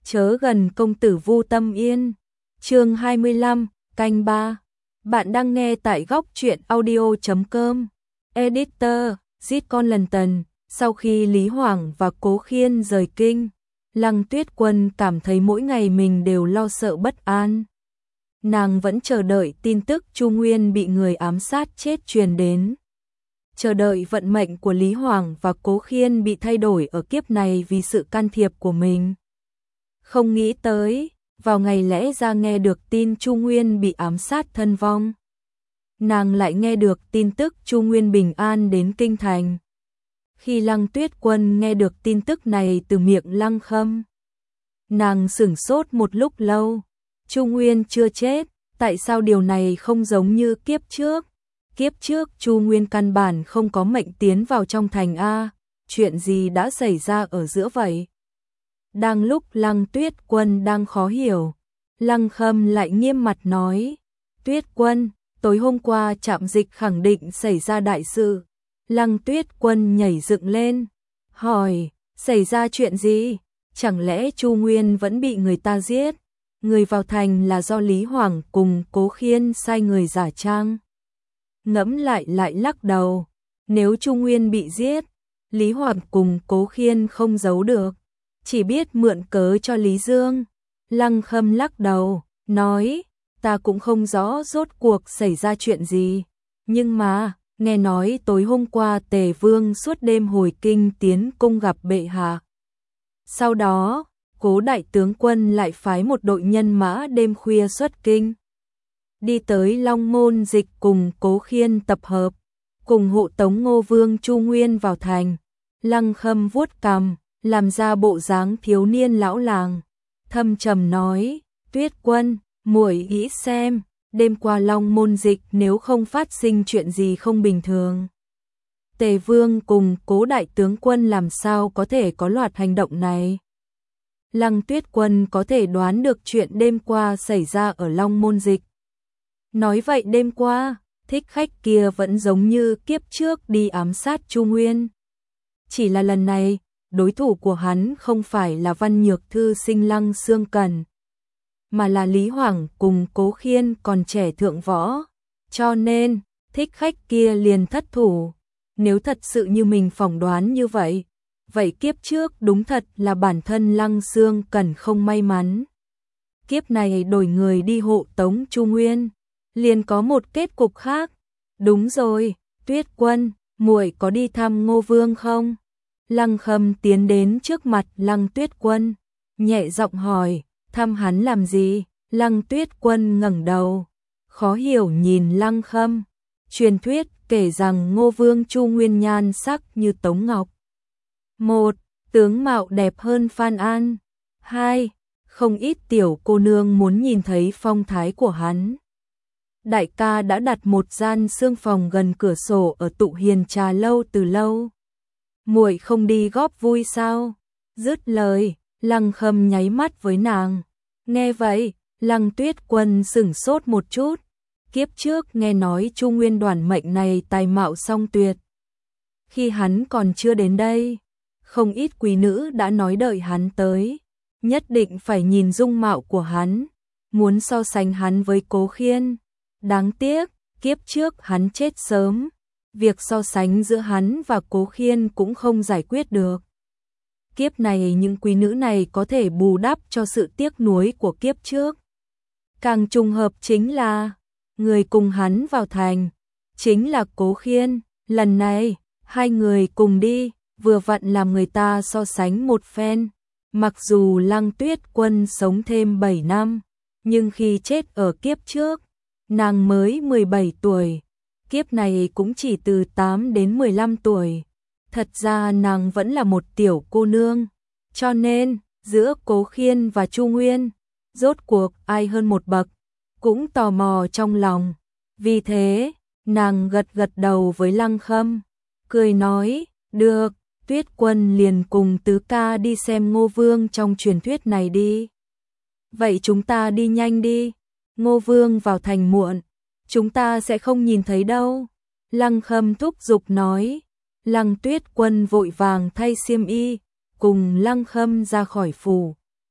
chớ gần công tử Vu Tâm Yên. Chương 25, canh 3. Bạn đang nghe tại góc truyện audio.com. Editor, Zitcon London. Sau khi Lý Hoàng và Cố Khiên rời kinh, Lăng Tuyết Quân cảm thấy mỗi ngày mình đều lo sợ bất an. Nàng vẫn chờ đợi tin tức Chu Nguyên bị người ám sát chết truyền đến. Chờ đợi vận mệnh của Lý Hoàng và Cố Khiên bị thay đổi ở kiếp này vì sự can thiệp của mình. Không nghĩ tới, vào ngày lẽ ra nghe được tin Chu Nguyên bị ám sát thân vong, nàng lại nghe được tin tức Chu Nguyên bình an đến kinh thành. Khi Lăng Tuyết Quân nghe được tin tức này từ miệng Lăng Khâm, nàng sửng sốt một lúc lâu. Chu Nguyên chưa chết, tại sao điều này không giống như kiếp trước? Kiếp trước Chu Nguyên căn bản không có mệnh tiến vào trong thành a, chuyện gì đã xảy ra ở giữa vậy? Đang lúc Lăng Tuyết Quân đang khó hiểu, Lăng Khâm lại nghiêm mặt nói: "Tuyết Quân, tối hôm qua trạm dịch khẳng định xảy ra đại sự." Lăng Tuyết Quân nhảy dựng lên, hỏi: "Xảy ra chuyện gì? Chẳng lẽ Chu Nguyên vẫn bị người ta giết? Người vào thành là do Lý Hoàng cùng Cố Khiên sai người giả trang." Ngẫm lại lắc đầu, nếu Chu Nguyên bị giết, Lý Hoàng cùng Cố Khiên không giấu được, chỉ biết mượn cớ cho Lý Dương. Lăng Khâm lắc đầu, nói: "Ta cũng không rõ rốt cuộc xảy ra chuyện gì, nhưng mà nghe nói tối hôm qua Tề Vương suốt đêm hồi kinh tiến cung gặp bệ hạ. Sau đó, Cố đại tướng quân lại phái một đội nhân mã đêm khuya xuất kinh, đi tới Long Môn Dịch cùng Cố Khiên tập hợp, cùng hộ tống Ngô Vương Chu Nguyên vào thành." Lăng Khâm vuốt cằm, làm ra bộ dáng thiếu niên lão làng, thâm trầm nói: "Tuyết Quân, muội nghĩ xem, đêm qua Long Môn Dịch nếu không phát sinh chuyện gì không bình thường, Tề Vương cùng Cố đại tướng quân làm sao có thể có loạt hành động này?" Lăng Tuyết Quân có thể đoán được chuyện đêm qua xảy ra ở Long Môn Dịch. Nói vậy đêm qua, thích khách kia vẫn giống như kiếp trước đi ám sát Chu Nguyên. Chỉ là lần này, đối thủ của hắn không phải là Văn Nhược Thư sinh Lăng Xương Cẩn, mà là Lý Hoàng cùng Cố Khiên còn trẻ thượng võ. Cho nên, thích khách kia liền thất thủ. Nếu thật sự như mình phỏng đoán như vậy, vậy kiếp trước đúng thật là bản thân Lăng Xương Cẩn không may mắn. Kiếp này đổi người đi hộ tống Chu Nguyên, liền có một kết cục khác. Đúng rồi, Tuyết Quân, muội có đi thăm Ngô Vương không? Lăng Khâm tiến đến trước mặt Lăng Tuyết Quân, nhẹ giọng hỏi: "Thăm hắn làm gì?" Lăng Tuyết Quân ngẩng đầu, khó hiểu nhìn Lăng Khâm. Truyền thuyết kể rằng Ngô Vương Chu Nguyên nhan sắc như Tống Ngọc. 1. Tướng mạo đẹp hơn Phan An. 2. Không ít tiểu cô nương muốn nhìn thấy phong thái của hắn. Đại ca đã đặt một gian xương phòng gần cửa sổ ở Tụ Hiền Trà lâu từ lâu. Muội không đi góp vui sao? Dứt lời, Lăng Khâm nháy mắt với nàng. Nghe vậy, Lăng Tuyết Quân sửng sốt một chút. Kiếp trước nghe nói Chu Nguyên đoản mệnh này tài mạo song tuyệt. Khi hắn còn chưa đến đây, không ít quý nữ đã nói đợi hắn tới, nhất định phải nhìn dung mạo của hắn, muốn so sánh hắn với Cố Khiên. Đáng tiếc, kiếp trước hắn chết sớm, việc so sánh giữa hắn và Cố Khiên cũng không giải quyết được. Kiếp này những quý nữ này có thể bù đắp cho sự tiếc nuối của kiếp trước. Càng trùng hợp chính là, người cùng hắn vào thành, chính là Cố Khiên. Lần này, hai người cùng đi, vừa vặn làm người ta so sánh một phen. Mặc dù Lăng Tuyết Quân sống thêm 7 năm, nhưng khi chết ở kiếp trước, nàng mới 17 tuổi, kiếp này cũng chỉ từ 8 đến 15 tuổi. Thật ra nàng vẫn là một tiểu cô nương, cho nên giữa Cố Khiên và Chu Nguyên, rốt cuộc ai hơn một bậc, cũng tò mò trong lòng. Vì thế, nàng gật đầu với Lăng Khâm, cười nói: "Được, Tuyết Quân liền cùng tứ ca đi xem Ngô Vương trong truyền thuyết này đi." "Vậy chúng ta đi nhanh đi, Ngô Vương vào thành muộn, chúng ta sẽ không nhìn thấy đâu." Lăng Khâm thúc giục nói. Lăng Tuyết Quân vội vàng thay xiêm y, cùng Lăng Khâm ra khỏi phủ.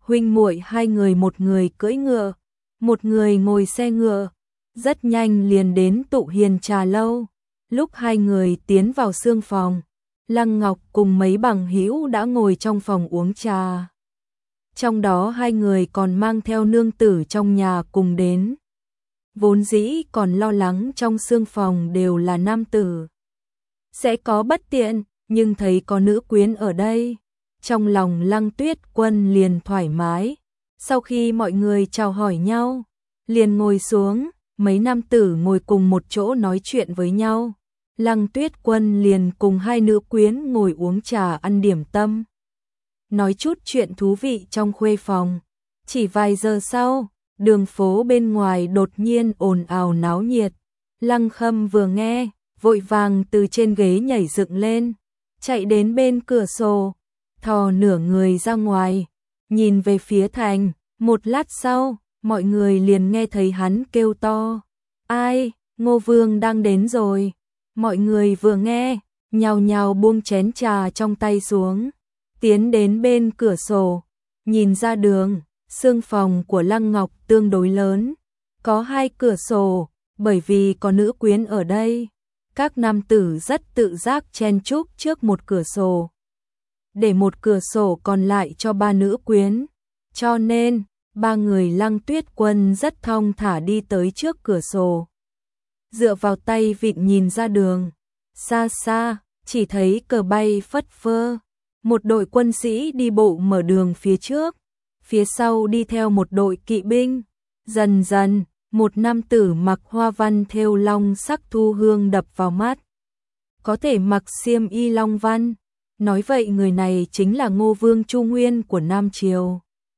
huynh muội hai người, một người cưỡi ngựa, một người ngồi xe ngựa, rất nhanh liền đến tụ hiền trà lâu. Lúc hai người tiến vào sương phòng, Lăng Ngọc cùng mấy bằng hữu đã ngồi trong phòng uống trà. Trong đó hai người còn mang theo nương tử trong nhà cùng đến. Vốn dĩ còn lo lắng trong sương phòng đều là nam tử, sẽ có bất tiện, nhưng thấy có nữ quyến ở đây, trong lòng Lăng Tuyết Quân liền thoải mái. Sau khi mọi người chào hỏi nhau, liền ngồi xuống, mấy nam tử ngồi cùng một chỗ nói chuyện với nhau. Lăng Tuyết Quân liền cùng hai nữ quyến ngồi uống trà ăn điểm tâm, nói chút chuyện thú vị trong khuê phòng. Chỉ vài giờ sau, đường phố bên ngoài đột nhiên ồn ào náo nhiệt. Lăng Khâm vừa nghe, vội vàng từ trên ghế nhảy dựng lên, chạy đến bên cửa sổ, thò nửa người ra ngoài, nhìn về phía thành. Một lát sau, mọi người liền nghe thấy hắn kêu to: "Ai, Ngô Vương đang đến rồi." Mọi người vừa nghe, nhao nhao buông chén trà trong tay xuống, tiến đến bên cửa sổ, nhìn ra đường. Sương phòng của Lăng Ngọc tương đối lớn, có hai cửa sổ, bởi vì có nữ quyến ở đây, các nam tử rất tự giác chen chúc trước một cửa sổ, để một cửa sổ còn lại cho ba nữ quyến. Cho nên, ba người Lăng Tuyết Quân rất thong thả đi tới trước cửa sổ, dựa vào tay vịn nhìn ra đường. Xa xa, chỉ thấy cờ bay phất phơ, một đội quân sĩ đi bộ mở đường phía trước, phía sau đi theo một đội kỵ binh. Dần dần, một nam tử mặc hoa văn thêu long sắc thu hương đập vào mắt, có thể mặc xiêm y long văn. Nói vậy người này chính là Ngô Vương Chu Nguyên của Nam Triều.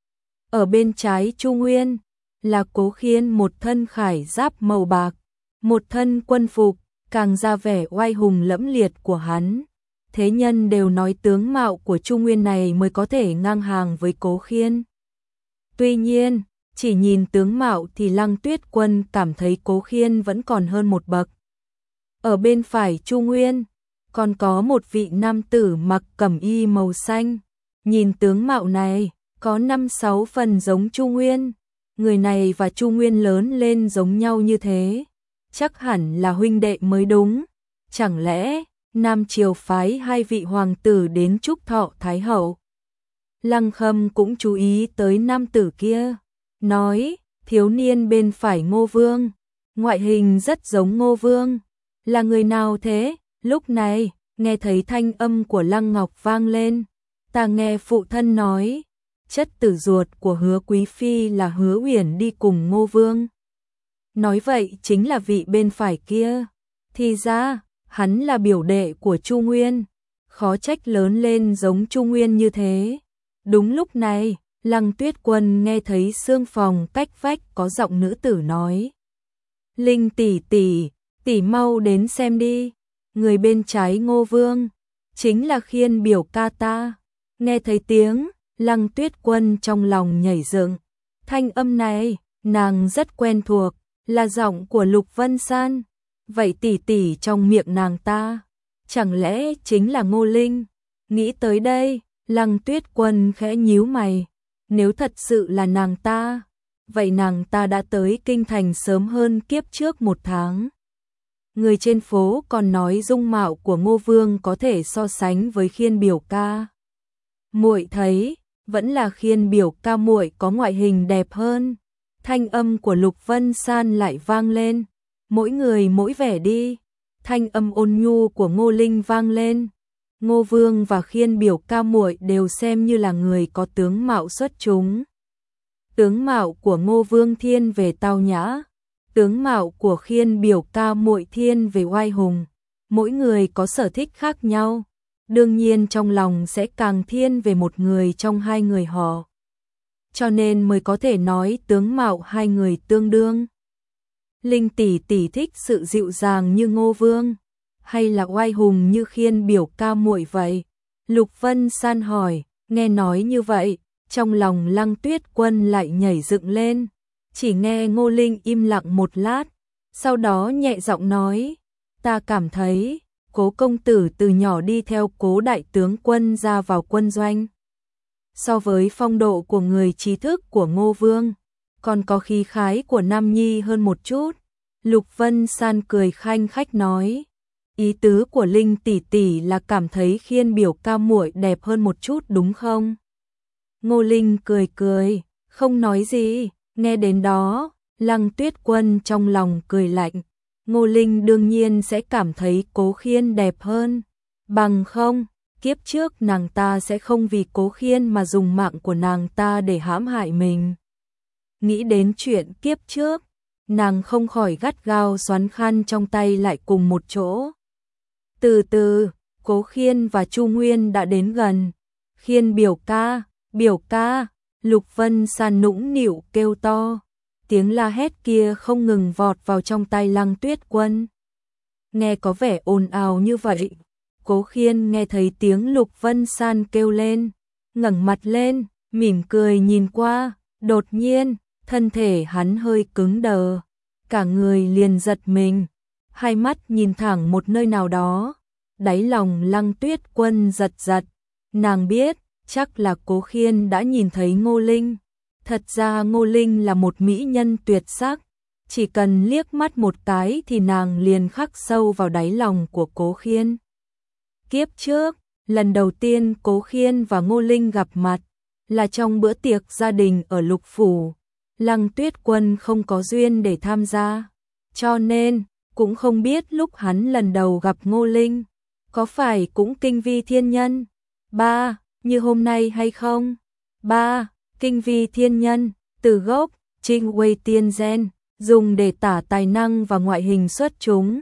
Ở bên trái Chu Nguyên là Cố Khiên, một thân khải giáp màu bạc, một thân quân phục, càng ra vẻ oai hùng lẫm liệt của hắn. Thế nhân đều nói tướng mạo của Chu Nguyên này mới có thể ngang hàng với Cố Khiên. Tuy nhiên, chỉ nhìn tướng mạo thì Lăng Tuyết Quân cảm thấy Cố Khiên vẫn còn hơn một bậc. Ở bên phải Chu Nguyên, còn có một vị nam tử mặc cẩm y màu xanh. Nhìn tướng mạo này, có 5-6 phần giống Chu Nguyên. Người này và Chu Nguyên lớn lên giống nhau như thế, chắc hẳn là huynh đệ mới đúng. Chẳng lẽ Nam Triều phái hai vị hoàng tử đến chúc thọ Thái hậu? Lăng Khâm cũng chú ý tới nam tử kia, nói: "Thiếu niên bên phải Ngô Vương, ngoại hình rất giống Ngô Vương, là người nào thế?" Lúc này, nghe thấy thanh âm của Lăng Ngọc vang lên. "Ta nghe phụ thân nói, chất tử ruột của Hứa quý phi là Hứa Uyển đi cùng Ngô Vương." Nói vậy chính là vị bên phải kia. Thì ra, hắn là biểu đệ của Chu Nguyên, khó trách lớn lên giống Chu Nguyên như thế. Đúng lúc này, Lăng Tuyết Quân nghe thấy sương phòng cách vách có giọng nữ tử nói: "Linh tỷ tỷ, tỷ mau đến xem đi, người bên trái Ngô Vương chính là Khiên biểu ca ta." Nghe thấy tiếng, Lăng Tuyết Quân trong lòng nhảy dựng. Thanh âm này, nàng rất quen thuộc, là giọng của Lục Vân San. Vậy tỷ tỷ trong miệng nàng ta, chẳng lẽ chính là Ngô Linh? Nghĩ tới đây, Lăng Tuyết Quân khẽ nhíu mày. Nếu thật sự là nàng ta, vậy nàng ta đã tới kinh thành sớm hơn kiếp trước 1 tháng. Người trên phố còn nói dung mạo của Ngô Vương có thể so sánh với Khiên biểu ca. Muội thấy, vẫn là Khiên biểu ca muội có ngoại hình đẹp hơn. Thanh âm của Lục Vân San lại vang lên. Mỗi người mỗi vẻ đi. Thanh âm ôn nhu của Ngô Linh vang lên. Ngô Vương và Khiên biểu ca muội đều xem như là người có tướng mạo xuất chúng. Tướng mạo của Ngô Vương thiên về tao nhã, tướng mạo của Khiên biểu ca muội thiên về oai hùng. Mỗi người có sở thích khác nhau, đương nhiên trong lòng sẽ càng thiên về một người trong hai người họ. Cho nên mới có thể nói tướng mạo hai người tương đương. Linh tỷ tỷ thích sự dịu dàng như Ngô Vương, hay là oai hùng như Khiên biểu ca muội vậy? Lục Vân San hỏi. Nghe nói như vậy, trong lòng Lăng Tuyết Quân lại nhảy dựng lên. Chỉ nghe Ngô Linh im lặng một lát, sau đó nhẹ giọng nói: "Ta cảm thấy Cố công tử từ nhỏ đi theo Cố đại tướng quân ra vào quân doanh, so với phong độ của người trí thức của Ngô Vương, còn có khí khái của Nam Nhi hơn một chút. Lục Vân San cười khanh khách nói, ý tứ của Linh tỷ tỷ là cảm thấy Khiên biểu ca muội đẹp hơn một chút đúng không? Ngô Linh cười cười, không nói gì, nghe đến đó, Lăng Tuyết Quân trong lòng cười lạnh. Ngô Linh đương nhiên sẽ cảm thấy Cố Khiên đẹp hơn, bằng không, kiếp trước nàng ta sẽ không vì Cố Khiên mà dùng mạng của nàng ta để hãm hại mình. Nghĩ đến chuyện kiếp trước, nàng không khỏi gắt gao xoắn khăn trong tay lại cùng một chỗ. Từ từ, Cố Khiên và Chu Nguyên đã đến gần. Khiên biểu ca, Lục Vân San nũng nịu kêu to. Tiếng la hét kia không ngừng vọt vào trong tai Lăng Tuyết Quân. Nghe có vẻ ồn ào như vậy, Cố Khiên nghe thấy tiếng Lục Vân San kêu lên, ngẩng mặt lên, mỉm cười nhìn qua, đột nhiên, thân thể hắn hơi cứng đờ, cả người liền giật mình, hai mắt nhìn thẳng một nơi nào đó, đáy lòng Lăng Tuyết Quân giật giật, nàng biết, chắc là Cố Khiên đã nhìn thấy Ngô Linh. Thật ra Ngô Linh là một mỹ nhân tuyệt sắc, chỉ cần liếc mắt một cái thì nàng liền khắc sâu vào đáy lòng của Cố Khiên. Kiếp trước, lần đầu tiên Cố Khiên và Ngô Linh gặp mặt là trong bữa tiệc gia đình ở Lục Phủ. Lăng Tuyết Quân không có duyên để tham gia, cho nên cũng không biết lúc hắn lần đầu gặp Ngô Linh, có phải cũng kinh vi thiên nhân, như hôm nay hay không? Kinh vi thiên nhân, từ gốc, Trinh Wei Tiên Gen, dùng để tả tài năng và ngoại hình xuất chúng.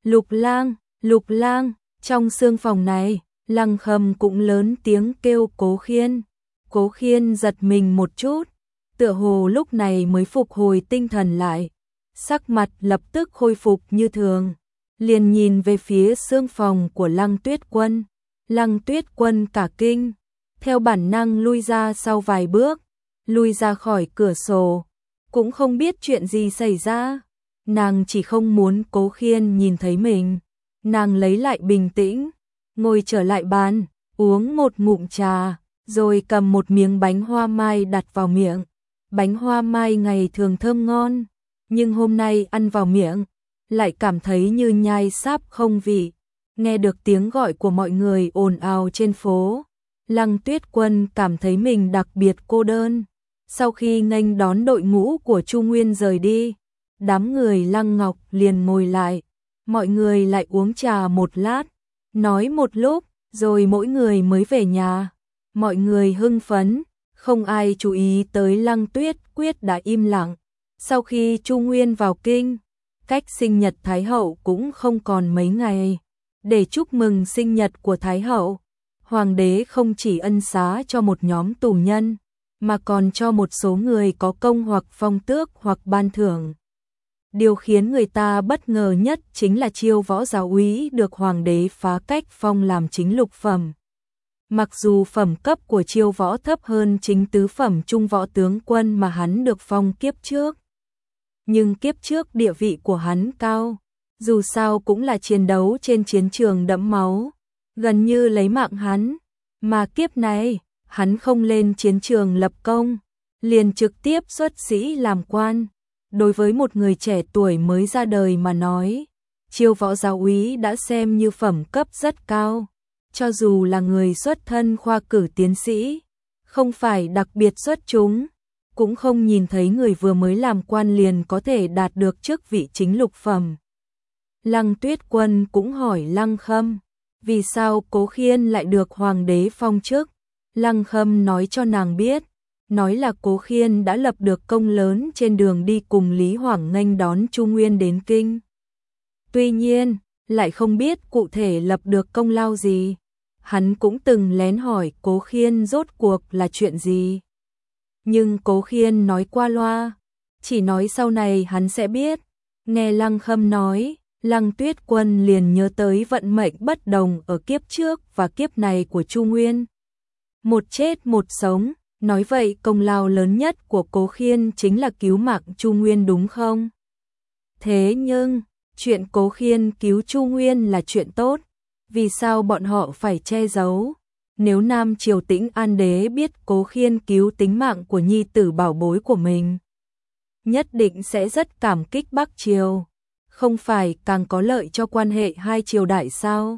Lục lang, trong xương phòng này, Lăng Khâm cũng lớn tiếng kêu Cố Khiên. Cố Khiên giật mình một chút, tựa hồ lúc này mới phục hồi tinh thần lại. Sắc mặt lập tức khôi phục như thường, liền nhìn về phía xương phòng của Lăng Tuyết Quân. Lăng Tuyết Quân cả kinh, theo bản năng lui ra sau vài bước, lui ra khỏi cửa sổ, cũng không biết chuyện gì xảy ra. Nàng chỉ không muốn Cố Khiên nhìn thấy mình. Nàng lấy lại bình tĩnh, ngồi trở lại bàn, uống một ngụm trà, rồi cầm một miếng bánh hoa mai đặt vào miệng. Bánh hoa mai ngày thường thơm ngon, nhưng hôm nay ăn vào miệng, lại cảm thấy như nhai sáp không vị. Nghe được tiếng gọi của mọi người ồn ào trên phố, Lăng Tuyết Quân cảm thấy mình đặc biệt cô đơn. Sau khi nghênh đón đội ngũ của Chu Nguyên rời đi, đám người Lăng Ngọc liền ngồi lại, mọi người lại uống trà một lát, nói một lúc, rồi mỗi người mới về nhà. Mọi người hưng phấn, không ai chú ý tới Lăng Tuyết Quyết đã im lặng. Sau khi Chu Nguyên vào kinh, cách sinh nhật Thái Hậu cũng không còn mấy ngày. Để chúc mừng sinh nhật của Thái Hậu, Hoàng đế không chỉ ân xá cho một nhóm tù nhân, mà còn cho một số người có công hoặc phong tước hoặc ban thưởng. Điều khiến người ta bất ngờ nhất chính là Chiêu Võ Giáo úy được Hoàng đế phá cách phong làm chính lục phẩm. Mặc dù phẩm cấp của Chiêu Võ thấp hơn chính tứ phẩm trung võ tướng quân mà hắn được phong kiếp trước, nhưng kiếp trước địa vị của hắn cao, dù sao cũng là chiến đấu trên chiến trường đẫm máu, gần như lấy mạng hắn, mà kiếp này, hắn không lên chiến trường lập công, liền trực tiếp xuất sĩ làm quan. Đối với một người trẻ tuổi mới ra đời mà nói, Chiêu Võ Giáo úy đã xem như phẩm cấp rất cao, cho dù là người xuất thân khoa cử tiến sĩ, không phải đặc biệt xuất chúng, cũng không nhìn thấy người vừa mới làm quan liền có thể đạt được chức vị chính lục phẩm. Lăng Tuyết Quân cũng hỏi Lăng Khâm, vì sao Cố Khiên lại được Hoàng đế phong chức? Lăng Khâm nói cho nàng biết, nói là Cố Khiên đã lập được công lớn trên đường đi cùng Lý Hoàng nghênh đón Chu Nguyên đến kinh. Tuy nhiên, lại không biết cụ thể lập được công lao gì. Hắn cũng từng lén hỏi Cố Khiên rốt cuộc là chuyện gì. Nhưng Cố Khiên nói qua loa, chỉ nói sau này hắn sẽ biết. Nghe Lăng Khâm nói, Lăng Tuyết Quân liền nhớ tới vận mệnh bất đồng ở kiếp trước và kiếp này của Chu Nguyên. Một chết một sống, nói vậy công lao lớn nhất của Cố Khiên chính là cứu mạng Chu Nguyên đúng không? Thế nhưng, chuyện Cố Khiên cứu Chu Nguyên là chuyện tốt, vì sao bọn họ phải che giấu? nếu Nam Triều Tĩnh An Đế biết Cố Khiên cứu tính mạng của nhi tử bảo bối của mình, nhất định sẽ rất cảm kích Bắc Triều, không phải càng có lợi cho quan hệ hai triều đại sao?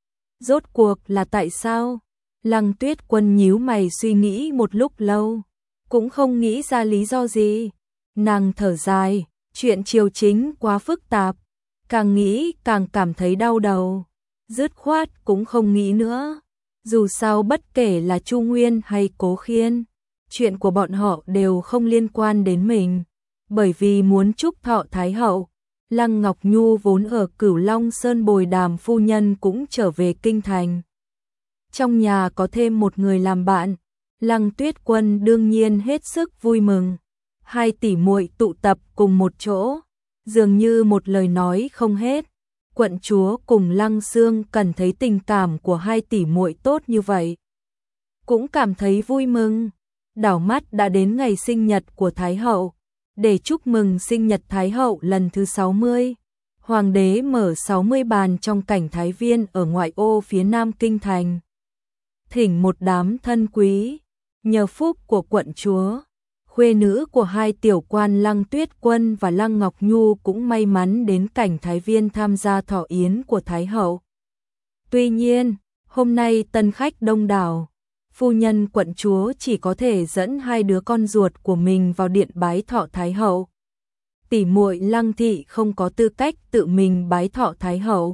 Rốt cuộc là tại sao? Lăng Tuyết Quân nhíu mày suy nghĩ một lúc lâu, cũng không nghĩ ra lý do gì. Nàng thở dài, chuyện triều chính quá phức tạp, càng nghĩ càng cảm thấy đau đầu, dứt khoát cũng không nghĩ nữa. Dù sao bất kể là Chu Nguyên hay Cố Khiên, chuyện của bọn họ đều không liên quan đến mình, bởi vì muốn chúc thọ Thái hậu, Lăng Ngọc Nhu vốn ở Cửu Long Sơn bồi đàm phu nhân cũng trở về kinh thành. Trong nhà có thêm một người làm bạn, Lăng Tuyết Quân đương nhiên hết sức vui mừng. Hai tỷ muội tụ tập cùng một chỗ, dường như một lời nói không hết. Quận chúa cùng Lăng Xương cần thấy tình cảm của hai tỷ muội tốt như vậy, cũng cảm thấy vui mừng. Đảo mắt đã đến ngày sinh nhật của Thái hậu, để chúc mừng sinh nhật Thái hậu lần thứ 60. Hoàng đế mở 60 bàn trong cảnh Thái Viên ở ngoại ô phía nam kinh thành. Thỉnh một đám thân quý, nhờ phúc của quận chúa, khuê nữ của hai tiểu quan Lăng Tuyết Quân và Lăng Ngọc Nhu cũng may mắn đến cảnh Thái Viên tham gia thọ yến của Thái hậu. Tuy nhiên, hôm nay tân khách đông đảo, phu nhân quận chúa chỉ có thể dẫn hai đứa con ruột của mình vào điện bái thọ Thái hậu. Tỷ muội Lăng thị không có tư cách tự mình bái thọ Thái hậu,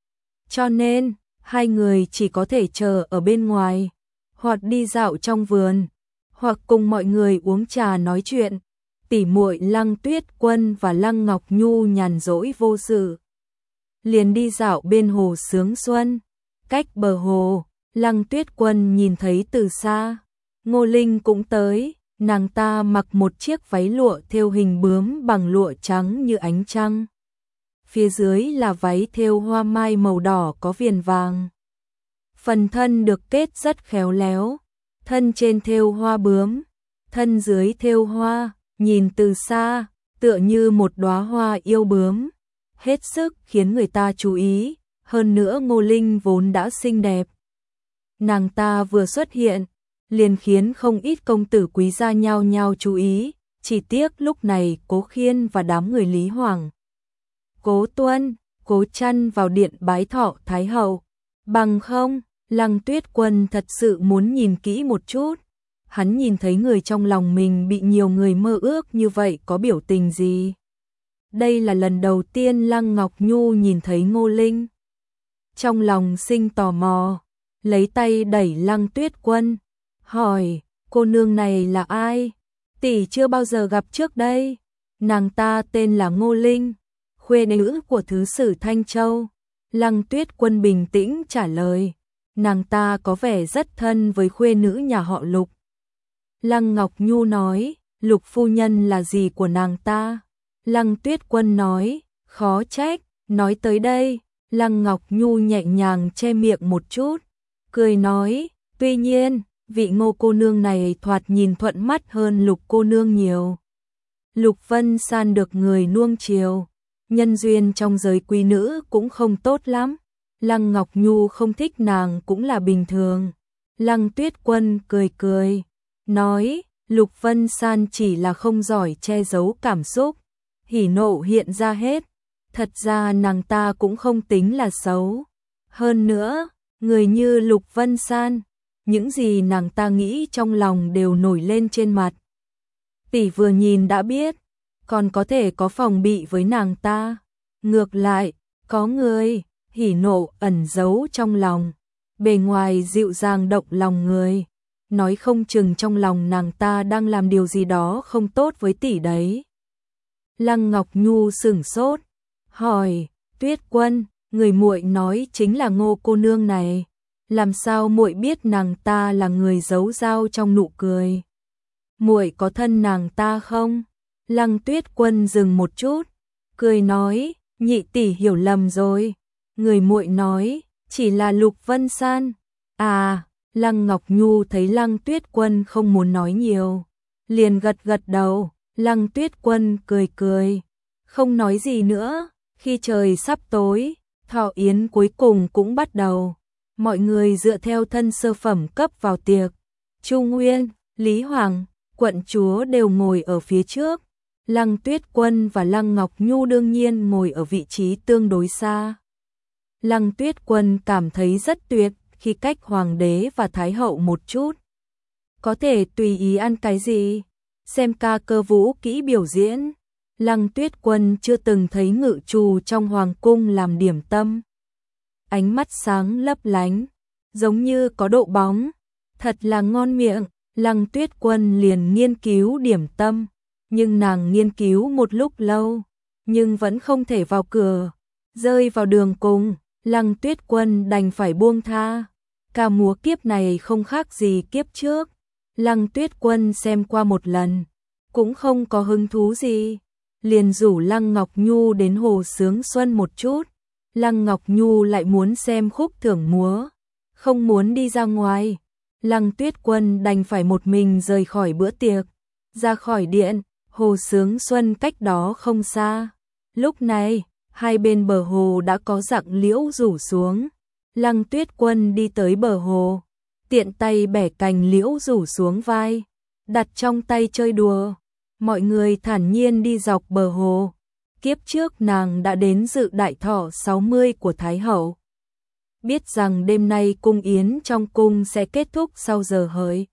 cho nên hai người chỉ có thể chờ ở bên ngoài, hoặc đi dạo trong vườn, hoặc cùng mọi người uống trà nói chuyện. Tỷ muội Lăng Tuyết Quân và Lăng Ngọc Nhu nhàn rỗi vô sự, liền đi dạo bên hồ Sướng Xuân. Cách bờ hồ, Lăng Tuyết Quân nhìn thấy từ xa, Ngô Linh cũng tới. Nàng ta mặc một chiếc váy lụa thêu hình bướm bằng lụa trắng như ánh trăng, phía dưới là váy thêu hoa mai màu đỏ có viền vàng. Phần thân được kết rất khéo léo, thân trên thêu hoa bướm, thân dưới thêu hoa, nhìn từ xa, tựa như một đóa hoa yêu bướm, hết sức khiến người ta chú ý. Hơn nữa Ngô Linh vốn đã xinh đẹp, nàng ta vừa xuất hiện, liền khiến không ít công tử quý gia nhao nhao chú ý. Chỉ tiếc lúc này Cố Khiên và đám người Lý Hoàng, Cố Tuân, Cố Trăn vào điện bái thọ Thái hậu. Bằng không, Lăng Tuyết Quân thật sự muốn nhìn kỹ một chút, hắn nhìn thấy người trong lòng mình bị nhiều người mơ ước như vậy có biểu tình gì. Đây là lần đầu tiên Lăng Ngọc Nhu nhìn thấy Ngô Linh, trong lòng sinh tò mò, lấy tay đẩy Lăng Tuyết Quân, hỏi, cô nương này là ai? Tỷ chưa bao giờ gặp trước đây. Nàng ta tên là Ngô Linh, khuê nữ của thứ sử Thanh Châu. Lăng Tuyết Quân bình tĩnh trả lời, nàng ta có vẻ rất thân với khuê nữ nhà họ Lục. Lăng Ngọc Nhu nói, Lục phu nhân là gì của nàng ta? Lăng Tuyết Quân nói, khó trách. Nói tới đây, Lăng Ngọc Nhu nhẹ nhàng che miệng một chút, cười nói, tuy nhiên, vị Ngô cô nương này thoạt nhìn thuận mắt hơn Lục cô nương nhiều. Lục Vân San được người nuông chiều, nhân duyên trong giới quý nữ cũng không tốt lắm. Lăng Ngọc Nhu không thích nàng cũng là bình thường. Lăng Tuyết Quân cười cười, nói, Lục Vân San chỉ là không giỏi che giấu cảm xúc, hỉ nộ hiện ra hết. Thật ra nàng ta cũng không tính là xấu. Hơn nữa, người như Lục Vân San, những gì nàng ta nghĩ trong lòng đều nổi lên trên mặt. Tỷ vừa nhìn đã biết, còn có thể có phòng bị với nàng ta. Ngược lại, có người hỉ nộ ẩn giấu trong lòng, bề ngoài dịu dàng động lòng người, nói không chừng trong lòng nàng ta đang làm điều gì đó không tốt với tỷ đấy. Lăng Ngọc Nhu sửng sốt, hỏi, Tuyết Quân, người muội nói chính là Ngô cô nương này, làm sao muội biết nàng ta là người giấu dao trong nụ cười? Muội có thân nàng ta không? Lăng Tuyết Quân dừng một chút, cười nói, nhị tỷ hiểu lầm rồi. Người muội nói, chỉ là Lục Vân San. À, Lăng Ngọc Nhu thấy Lăng Tuyết Quân không muốn nói nhiều, liền gật gật đầu. Lăng Tuyết Quân cười cười, không nói gì nữa. Khi trời sắp tối, thọ yến cuối cùng cũng bắt đầu. Mọi người dựa theo thân sơ phẩm cấp vào tiệc. Chu Nguyên, Lý Hoàng, quận chúa đều ngồi ở phía trước. Lăng Tuyết Quân và Lăng Ngọc Nhu đương nhiên ngồi ở vị trí tương đối xa. Lăng Tuyết Quân cảm thấy rất tuyệt khi cách hoàng đế và thái hậu một chút. Có thể tùy ý ăn cái gì, xem ca cơ vũ kỹ biểu diễn. Lăng Tuyết Quân chưa từng thấy ngự trù trong hoàng cung làm điểm tâm. Ánh mắt sáng lấp lánh, giống như có độ bóng, thật là ngon miệng. Lăng Tuyết Quân liền nghiên cứu điểm tâm, nhưng nàng nghiên cứu một lúc lâu, nhưng vẫn không thể vào cửa. Rơi vào đường cùng, Lăng Tuyết Quân đành phải buông tha. Ca múa kiếp này không khác gì kiếp trước. Lăng Tuyết Quân xem qua một lần, cũng không có hứng thú gì, liền rủ Lăng Ngọc Nhu đến Hồ Sướng Xuân một chút. Lăng Ngọc Nhu lại muốn xem khúc thưởng múa, không muốn đi ra ngoài. Lăng Tuyết Quân đành phải một mình rời khỏi bữa tiệc, ra khỏi điện. Hồ Sướng Xuân cách đó không xa. Lúc này, hai bên bờ hồ đã có rặng liễu rủ xuống. Lăng Tuyết Quân đi tới bờ hồ, tiện tay bẻ cành liễu rủ xuống vai, đặt trong tay chơi đùa. Mọi người thản nhiên đi dọc bờ hồ. Kiếp trước nàng đã đến dự đại thọ 60 của Thái hậu. Biết rằng đêm nay cung yến trong cung sẽ kết thúc sau giờ hợi.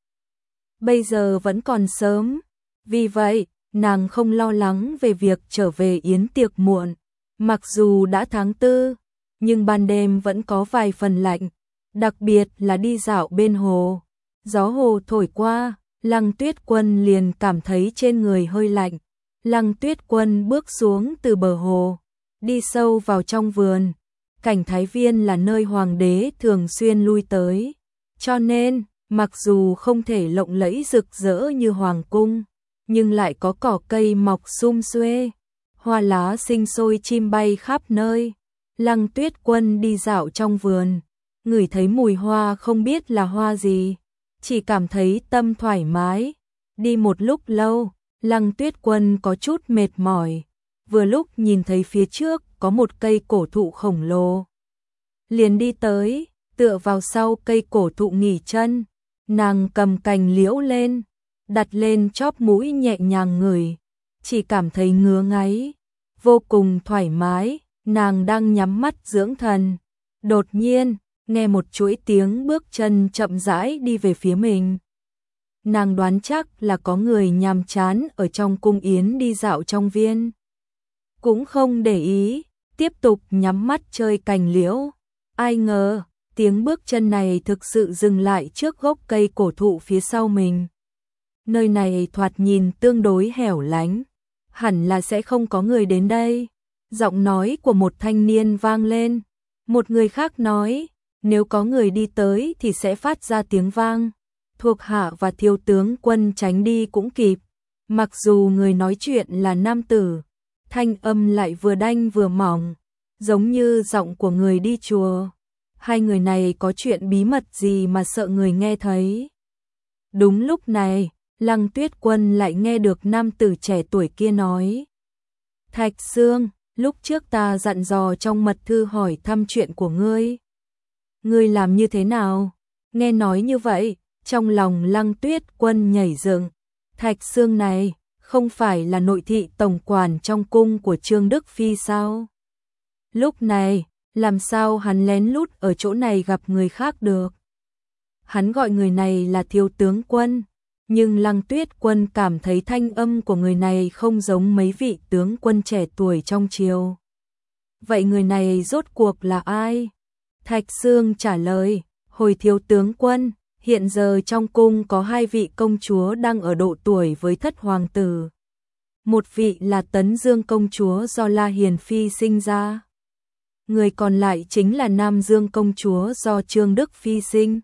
Bây giờ vẫn còn sớm, vì vậy nàng không lo lắng về việc trở về yến tiệc muộn. Mặc dù đã tháng 4, nhưng ban đêm vẫn có vài phần lạnh, đặc biệt là đi dạo bên hồ. Gió hồ thổi qua, Lăng Tuyết Quân liền cảm thấy trên người hơi lạnh. Lăng Tuyết Quân bước xuống từ bờ hồ, đi sâu vào trong vườn. Cảnh Thái Viên là nơi hoàng đế thường xuyên lui tới, cho nên, mặc dù không thể lộng lẫy rực rỡ như hoàng cung, nhưng lại có cỏ cây mọc sum xuê, hoa lá sinh sôi, chim bay khắp nơi. Lăng Tuyết Quân đi dạo trong vườn, ngửi thấy mùi hoa không biết là hoa gì, chỉ cảm thấy tâm thoải mái. Đi một lúc lâu, Lăng Tuyết Quân có chút mệt mỏi, vừa lúc nhìn thấy phía trước có một cây cổ thụ khổng lồ. Liền đi tới, tựa vào sau cây cổ thụ nghỉ chân, nàng cầm cành liễu lên, đặt lên chóp mũi nhẹ nhàng ngửi, chỉ cảm thấy ngứa ngáy, vô cùng thoải mái. Nàng đang nhắm mắt dưỡng thần, đột nhiên nghe một chuỗi tiếng bước chân chậm rãi đi về phía mình. Nàng đoán chắc là có người nhàm chán ở trong cung yến đi dạo trong viên, cũng không để ý, tiếp tục nhắm mắt chơi cành liễu. Ai ngờ, tiếng bước chân này thực sự dừng lại trước gốc cây cổ thụ phía sau mình. Nơi này thoạt nhìn tương đối hẻo lánh, hẳn là sẽ không có người đến đây. Giọng nói của một thanh niên vang lên. Một người khác nói, nếu có người đi tới thì sẽ phát ra tiếng vang. Thuộc hạ và thiếu tướng Quân tránh đi cũng kịp. Mặc dù người nói chuyện là nam tử, thanh âm lại vừa đanh vừa mỏng, giống như giọng của người đi chùa. Hai người này có chuyện bí mật gì mà sợ người nghe thấy? Đúng lúc này, Lăng Tuyết Quân lại nghe được nam tử trẻ tuổi kia nói. Thạch Sương, lúc trước ta dặn dò trong mật thư hỏi thăm chuyện của ngươi. Ngươi làm như thế nào? Nghe nói như vậy, trong lòng Lăng Tuyết Quân nhảy dựng. Thạch Sương này, không phải là nội thị tổng quản trong cung của Trương Đức Phi sao? Lúc này, làm sao hắn lén lút ở chỗ này gặp người khác được? Hắn gọi người này là thiếu tướng Quân, nhưng Lăng Tuyết Quân cảm thấy thanh âm của người này không giống mấy vị tướng quân trẻ tuổi trong triều. Vậy người này rốt cuộc là ai? Thạch Sương trả lời, hồi thiếu tướng Quân, hiện giờ trong cung có hai vị công chúa đang ở độ tuổi với thất hoàng tử. Một vị là Tấn Dương công chúa do La Hiền Phi sinh ra. Người còn lại chính là Nam Dương công chúa do Trương Đức Phi sinh.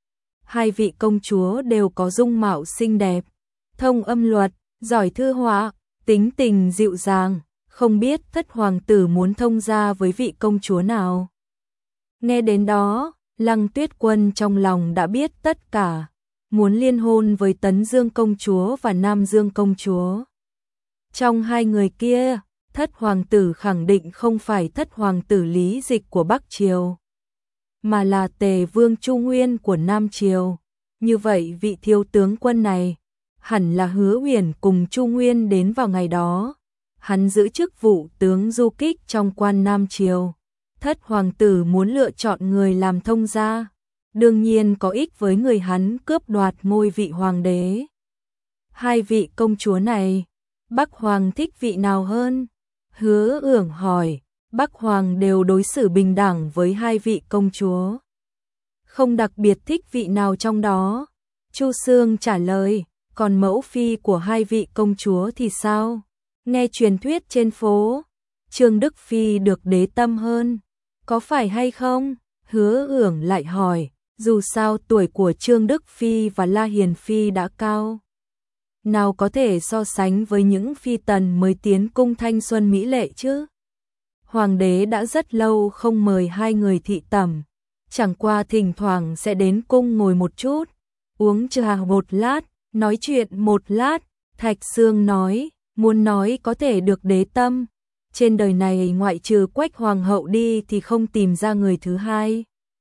Hai vị công chúa đều có dung mạo xinh đẹp, thông âm luật, giỏi thư họa, tính tình dịu dàng, không biết thất hoàng tử muốn thông gia với vị công chúa nào. Nghe đến đó, Lăng Tuyết Quân trong lòng đã biết tất cả, muốn liên hôn với Tấn Dương công chúa và Nam Dương công chúa. Trong hai người kia, thất hoàng tử khẳng định không phải thất hoàng tử Lý Dịch của Bắc Triều, mà là Tề Vương Chu Nguyên của Nam Triều. Như vậy vị thiếu tướng quân này hẳn là Hứa Uyển cùng Chu Nguyên đến vào ngày đó. Hắn giữ chức vụ tướng du kích trong quan Nam Triều. Thất hoàng tử muốn lựa chọn người làm thông gia, đương nhiên có ích với người hắn cướp đoạt ngôi vị hoàng đế. Hai vị công chúa này, Bắc Hoàng thích vị nào hơn? Hứa Ưởng hỏi. Bắc Hoàng đều đối xử bình đẳng với hai vị công chúa, không đặc biệt thích vị nào trong đó. Chu Xương trả lời. Còn mẫu phi của hai vị công chúa thì sao? Nghe truyền thuyết trên phố, Trương Đức Phi được đế tâm hơn, có phải hay không? Hứa Ưởng lại hỏi. Dù sao tuổi của Trương Đức Phi và La Hiền Phi đã cao, nào có thể so sánh với những phi tần mới tiến cung thanh xuân mỹ lệ chứ? Hoàng đế đã rất lâu không mời hai người thị tẩm, chẳng qua thỉnh thoảng sẽ đến cung ngồi một chút, uống trà một lát, nói chuyện một lát. Thạch Sương nói, muốn nói có thể được đế tâm, trên đời này ngoại trừ Quách hoàng hậu đi thì không tìm ra người thứ hai.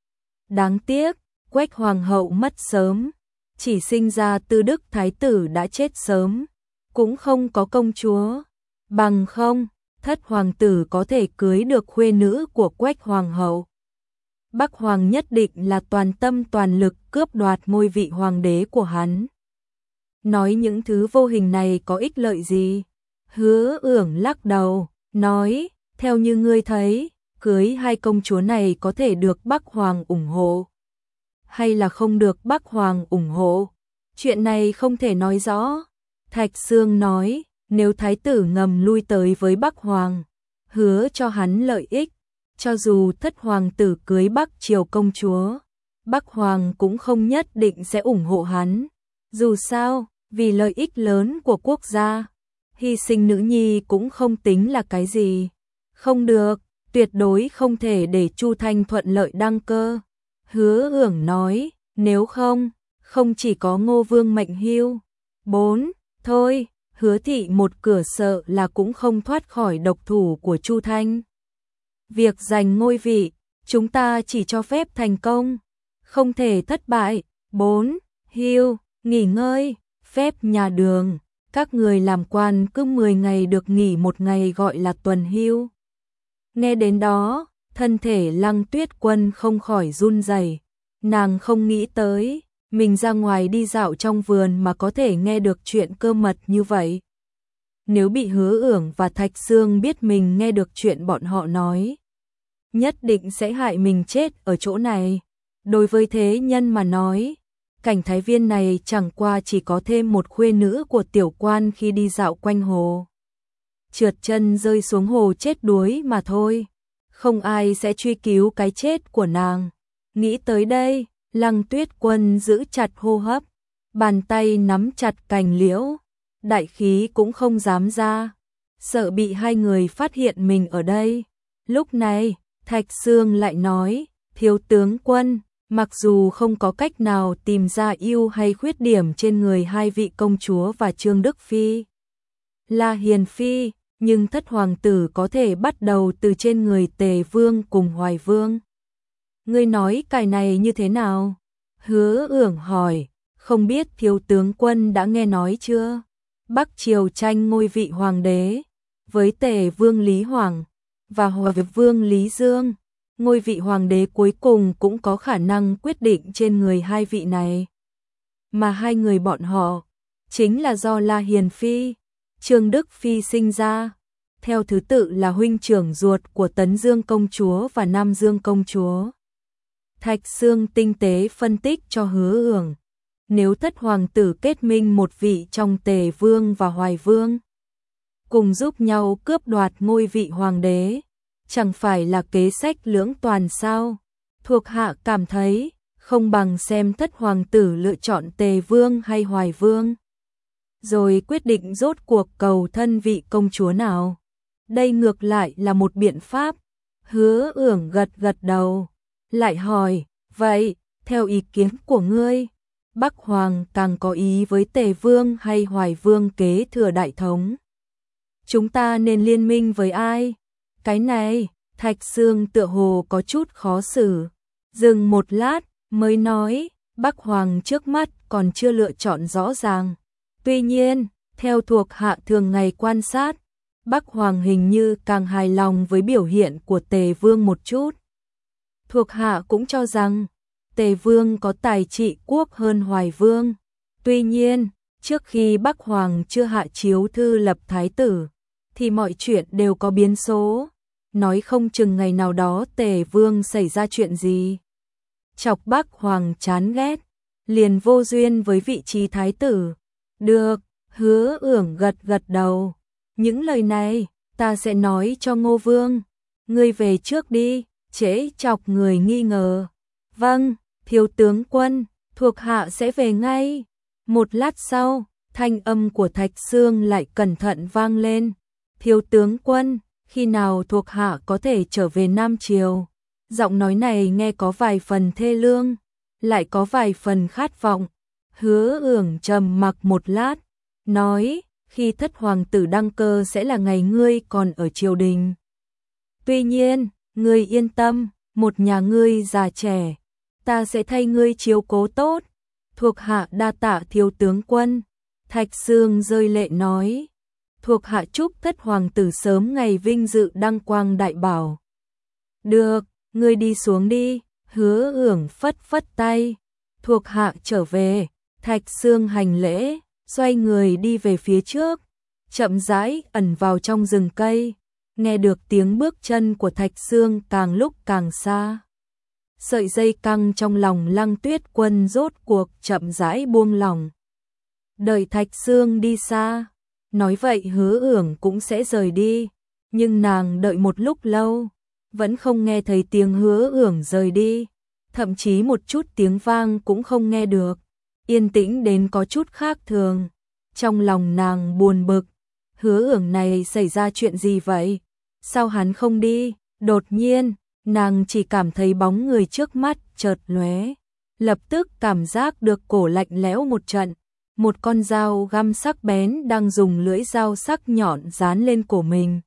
Đáng tiếc, Quách hoàng hậu mất sớm, chỉ sinh ra Tư Đức thái tử đã chết sớm, cũng không có công chúa. Bằng không, thất hoàng tử có thể cưới được khuê nữ của Quách hoàng hậu. Bắc Hoàng nhất định là toàn tâm toàn lực cướp đoạt ngôi vị hoàng đế của hắn. Nói những thứ vô hình này có ích lợi gì? Hứa Ưởng lắc đầu, nói, theo như ngươi thấy, cưới hai công chúa này có thể được Bắc Hoàng ủng hộ, hay là không được Bắc Hoàng ủng hộ? Chuyện này không thể nói rõ. Thạch Sương nói, nếu thái tử ngầm lui tới với Bắc Hoàng, hứa cho hắn lợi ích, cho dù thất hoàng tử cưới Bắc Triều công chúa, Bắc Hoàng cũng không nhất định sẽ ủng hộ hắn. Dù sao, vì lợi ích lớn của quốc gia, hy sinh nữ nhi cũng không tính là cái gì. Không được, tuyệt đối không thể để Chu Thanh thuận lợi đăng cơ. Hứa Ưởng nói, nếu không, không chỉ có Ngô Vương mệnh hưu. 4. Thôi, Hứa thị một cửa sợ là cũng không thoát khỏi độc thủ của Chu Thanh. Việc giành ngôi vị, chúng ta chỉ cho phép thành công, không thể thất bại. 4. Hưu, nghỉ ngơi, phép nhà Đường, các người làm quan cứ 10 ngày được nghỉ một ngày gọi là tuần hưu. Nghe đến đó, thân thể Lăng Tuyết Quân không khỏi run rẩy. Nàng không nghĩ tới, mình ra ngoài đi dạo trong vườn mà có thể nghe được chuyện cơ mật như vậy. Nếu bị Hứa Ưởng và Thạch Sương biết mình nghe được chuyện bọn họ nói, nhất định sẽ hại mình chết ở chỗ này. Đối với thế nhân mà nói, Cảnh Thái Viên này chẳng qua chỉ có thêm một khuê nữ của tiểu quan khi đi dạo quanh hồ, trượt chân rơi xuống hồ chết đuối mà thôi. Không ai sẽ truy cứu cái chết của nàng. Nghĩ tới đây, Lăng Tuyết Quân giữ chặt hô hấp, bàn tay nắm chặt cành liễu, đại khí cũng không dám ra, sợ bị hai người phát hiện mình ở đây. Lúc này, Thạch Sương lại nói, thiếu tướng quân, mặc dù không có cách nào tìm ra ưu hay khuyết điểm trên người hai vị công chúa và Trương Đức Phi, La Hiền Phi, nhưng thất hoàng tử có thể bắt đầu từ trên người Tề Vương cùng Hoài Vương. Ngươi nói cái này như thế nào? Hứa Ưởng hỏi, không biết thiếu tướng quân đã nghe nói chưa? Bắc Triều tranh ngôi vị hoàng đế với Tề Vương Lý Hoàng và Hoài Vương Lý Dương. Ngôi vị hoàng đế cuối cùng cũng có khả năng quyết định trên người hai vị này. Mà hai người bọn họ chính là do La Hiền Phi, Trương Đức Phi sinh ra, theo thứ tự là huynh trưởng ruột của Tấn Dương công chúa và Nam Dương công chúa. Thạch Sương tinh tế phân tích cho Hứa Ưởng, nếu thất hoàng tử kết minh một vị trong Tề Vương và Hoài Vương, cùng giúp nhau cướp đoạt ngôi vị hoàng đế, chẳng phải là kế sách lưỡng toàn sao? Thuộc hạ cảm thấy, không bằng xem thất hoàng tử lựa chọn Tề Vương hay Hoài Vương, rồi quyết định rốt cuộc cầu thân vị công chúa nào. Đây ngược lại là một biện pháp. Hứa Ưởng gật gật đầu, lại hỏi, vậy, theo ý kiến của ngươi, Bắc Hoàng càng có ý với Tề Vương hay Hoài Vương kế thừa đại thống? Chúng ta nên liên minh với ai? Cái này, Thạch Sương tựa hồ có chút khó xử. Dừng một lát, mới nói, Bắc Hoàng trước mắt còn chưa lựa chọn rõ ràng. Tuy nhiên, theo thuộc hạ thường ngày quan sát, Bắc Hoàng hình như càng hài lòng với biểu hiện của Tề Vương một chút. Thuộc hạ cũng cho rằng, Tề Vương có tài trị quốc hơn Hoài Vương. Tuy nhiên, trước khi Bắc Hoàng chưa hạ chiếu thư lập thái tử, thì mọi chuyện đều có biến số. Nói không chừng ngày nào đó Tề Vương xảy ra chuyện gì chọc Bắc Hoàng chán ghét, liền vô duyên với vị trí thái tử. Được, Hứa Ưởng gật gật đầu. Những lời này, ta sẽ nói cho Ngô Vương. Ngươi về trước đi, trễ chọc người nghi ngờ. Vâng, thiếu tướng quân, thuộc hạ sẽ về ngay. Một lát sau, thanh âm của Thạch Sương lại cẩn thận vang lên. Thiếu tướng quân, khi nào thuộc hạ có thể trở về Nam Triều? Giọng nói này nghe có vài phần thê lương, lại có vài phần khát vọng. Hứa Ưởng trầm mặc một lát, nói, khi thất hoàng tử đăng cơ sẽ là ngày ngươi còn ở triều đình. Tuy nhiên, ngươi yên tâm, một nhà ngươi già trẻ, ta sẽ thay ngươi chiếu cố tốt. Thuộc hạ đa tạ thiếu tướng quân. Thạch Sương rơi lệ nói, thuộc hạ chúc thất hoàng tử sớm ngày vinh dự đăng quang đại bảo. Được, ngươi đi xuống đi. Hứa Ưởng phất phất tay. Thuộc hạ trở về. Thạch Sương hành lễ, xoay người đi về phía trước, chậm rãi ẩn vào trong rừng cây. Nghe được tiếng bước chân của Thạch Sương càng lúc càng xa. Sợi dây căng trong lòng Lăng Tuyết Quân rốt cuộc chậm rãi buông lỏng. Đợi Thạch Sương đi xa, nói vậy Hứa Ưởng cũng sẽ rời đi, nhưng nàng đợi một lúc lâu, vẫn không nghe thấy tiếng Hứa Ưởng rời đi, thậm chí một chút tiếng vang cũng không nghe được, yên tĩnh đến có chút khác thường. Trong lòng nàng buồn bực, Hứa Ưởng này xảy ra chuyện gì vậy? Sao hắn không đi? Đột nhiên, nàng chỉ cảm thấy bóng người trước mắt chợt lóe, lập tức cảm giác được cổ lạnh lẽo một trận. Một con dao găm sắc bén đang dùng lưỡi dao sắc nhọn dán lên cổ mình.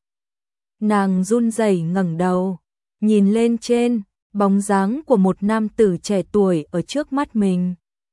Nàng run rẩy ngẩng đầu, nhìn lên trên, bóng dáng của một nam tử trẻ tuổi ở trước mắt mình.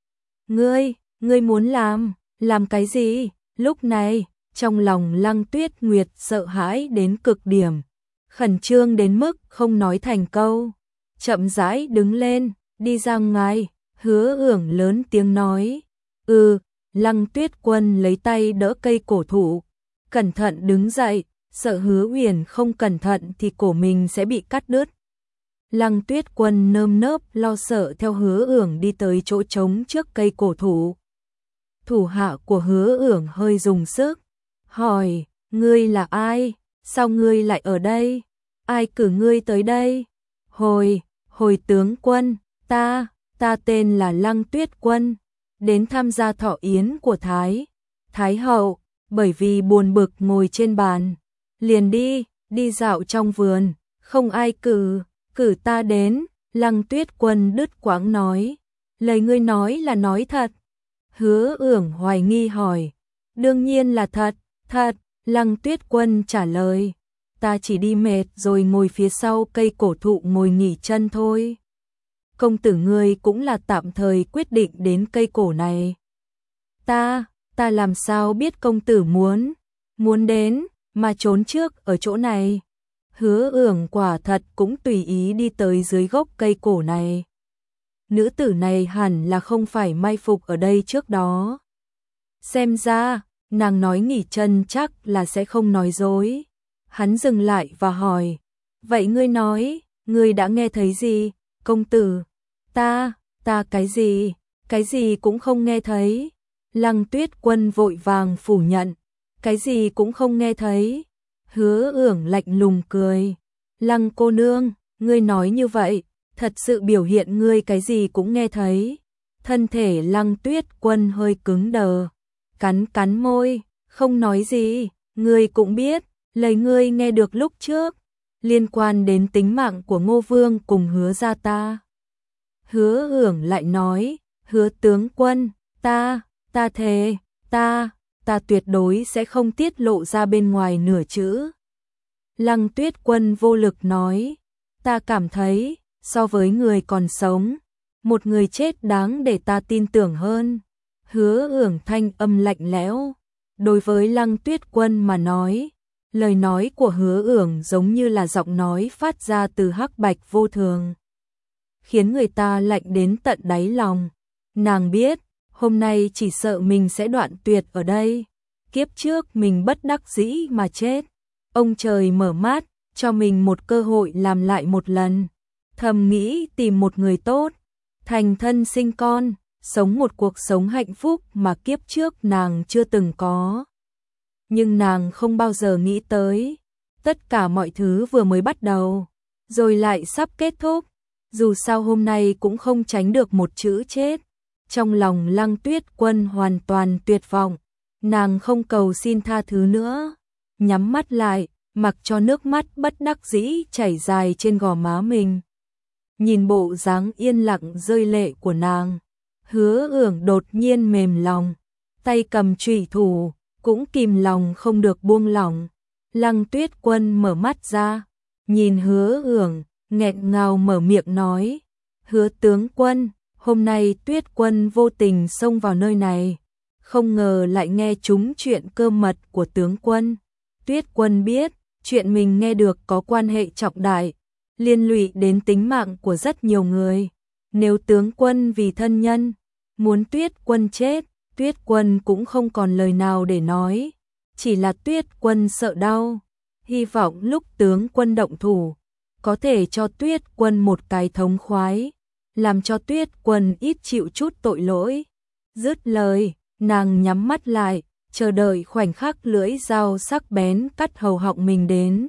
Ngươi muốn làm cái gì? Lúc này, trong lòng Lăng Tuyết Nguyệt sợ hãi đến cực điểm, khẩn trương đến mức không nói thành câu. Chậm rãi đứng lên, đi ra ngoài. Hứa Ưởng lớn tiếng nói. Lăng Tuyết Quân lấy tay đỡ cây cổ thụ, cẩn thận đứng dậy, sợ Hứa Uyển không cẩn thận thì cổ mình sẽ bị cắt đứt. Lăng Tuyết Quân nơm nớp lo sợ theo Hứa Ưởng đi tới chỗ trống trước cây cổ thụ. Thủ hạ của Hứa Ưởng hơi dùng sức, hỏi, ngươi là ai? Sao ngươi lại ở đây? Ai cử ngươi tới đây? Hồi tướng quân, ta tên là Lăng Tuyết Quân, đến tham gia thọ yến của Thái hậu, bởi vì buồn bực ngồi trên bàn, liền đi dạo trong vườn, không ai cử ta đến. Lăng Tuyết Quân đứt quãng nói, lời ngươi nói là nói thật? Hứa Ưởng hoài nghi hỏi. Đương nhiên là thật. Lăng Tuyết Quân trả lời, ta chỉ đi mệt rồi ngồi phía sau cây cổ thụ ngồi nghỉ chân thôi. Công tử ngươi cũng là tạm thời quyết định đến cây cổ này. Ta làm sao biết công tử muốn đến mà trốn trước ở chỗ này? Hứa Ưởng quả thật cũng tùy ý đi tới dưới gốc cây cổ này. Nữ tử này hẳn là không phải mai phục ở đây trước đó. Xem ra, nàng nói nghỉ chân chắc là sẽ không nói dối. Hắn dừng lại và hỏi, vậy ngươi nói, ngươi đã nghe thấy gì? Công tử, ta cái gì cũng không nghe thấy. Lăng Tuyết Quân vội vàng phủ nhận, cái gì cũng không nghe thấy. Hứa Ưởng lạnh lùng cười, Lăng cô nương, ngươi nói như vậy, thật sự biểu hiện ngươi cái gì cũng nghe thấy. Thân thể Lăng Tuyết Quân hơi cứng đờ, cắn môi, không nói gì. Ngươi cũng biết, lời ngươi nghe được lúc trước, liên quan đến tính mạng của Ngô Vương cùng Hứa gia ta. Hứa Ưởng lại nói, Hứa tướng quân, ta thề, ta tuyệt đối sẽ không tiết lộ ra bên ngoài nửa chữ. Lăng Tuyết Quân vô lực nói, ta cảm thấy, so với người còn sống, một người chết đáng để ta tin tưởng hơn. Hứa Ưởng thanh âm lạnh lẽo. Đối với Lăng Tuyết Quân mà nói, lời nói của Hứa Ưởng giống như là giọng nói phát ra từ hắc bạch vô thường, khiến người ta lạnh đến tận đáy lòng. Nàng biết, hôm nay chỉ sợ mình sẽ đoạn tuyệt ở đây. Kiếp trước mình bất đắc dĩ mà chết. Ông trời mở mắt, cho mình một cơ hội làm lại một lần. Thầm nghĩ tìm một người tốt, thành thân sinh con, sống một cuộc sống hạnh phúc mà kiếp trước nàng chưa từng có. Nhưng nàng không bao giờ nghĩ tới, tất cả mọi thứ vừa mới bắt đầu, rồi lại sắp kết thúc. Dù sao hôm nay cũng không tránh được một chữ chết. Trong lòng Lăng Tuyết Quân hoàn toàn tuyệt vọng, nàng không cầu xin tha thứ nữa, nhắm mắt lại, mặc cho nước mắt bất đắc dĩ chảy dài trên gò má mình. Nhìn bộ dáng yên lặng rơi lệ của nàng, Hứa Ưởng đột nhiên mềm lòng, tay cầm chùy thủ, cũng kìm lòng không được buông lỏng. Lăng Tuyết Quân mở mắt ra, nhìn Hứa Ưởng, nghẹn ngào mở miệng nói: "Hứa tướng quân, hôm nay Tuyết Quân vô tình xông vào nơi này, không ngờ lại nghe trúng chuyện cơ mật của tướng quân. Tuyết Quân biết, chuyện mình nghe được có quan hệ trọng đại, liên lụy đến tính mạng của rất nhiều người. Nếu tướng quân vì thân nhân muốn Tuyết Quân chết, Tuyết Quân cũng không còn lời nào để nói, chỉ là Tuyết Quân sợ đau. Hy vọng lúc tướng quân động thủ, có thể cho Tuyết Quân một cái thống khoái, làm cho Tuyết Quân ít chịu chút tội lỗi." Dứt lời, nàng nhắm mắt lại, chờ đợi khoảnh khắc lưỡi dao sắc bén cắt hầu họng mình đến.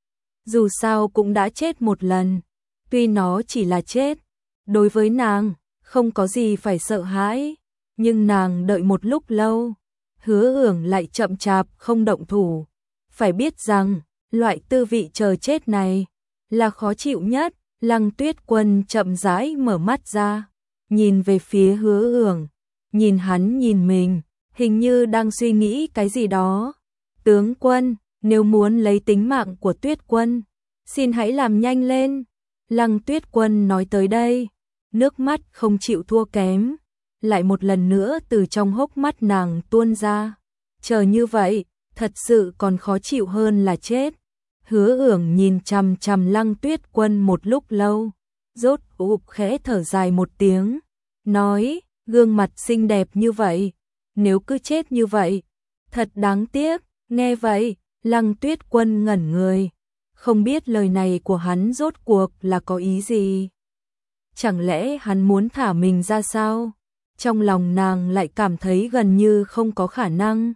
Dù sao cũng đã chết một lần, tuy nó chỉ là chết, đối với nàng, không có gì phải sợ hãi, nhưng nàng đợi một lúc lâu, Hứa Ưởng lại chậm chạp không động thủ. Phải biết rằng, loại tư vị chờ chết này là khó chịu nhất. Lăng Tuyết Quân chậm rãi mở mắt ra, nhìn về phía Hứa Ưởng, nhìn hắn nhìn mình, hình như đang suy nghĩ cái gì đó. "Tướng quân, nếu muốn lấy tính mạng của Tuyết Quân, xin hãy làm nhanh lên." Lăng Tuyết Quân nói tới đây, nước mắt không chịu thua kém, lại một lần nữa từ trong hốc mắt nàng tuôn ra. Chờ như vậy, thật sự còn khó chịu hơn là chết. Hứa Ưởng nhìn chằm chằm Lăng Tuyết Quân một lúc lâu, rốt ục khẽ thở dài một tiếng, nói: "Gương mặt xinh đẹp như vậy, nếu cứ chết như vậy, thật đáng tiếc." Nghe vậy, Lăng Tuyết Quân ngẩn người, không biết lời này của hắn rốt cuộc là có ý gì. Chẳng lẽ hắn muốn thả mình ra sao? Trong lòng nàng lại cảm thấy gần như không có khả năng.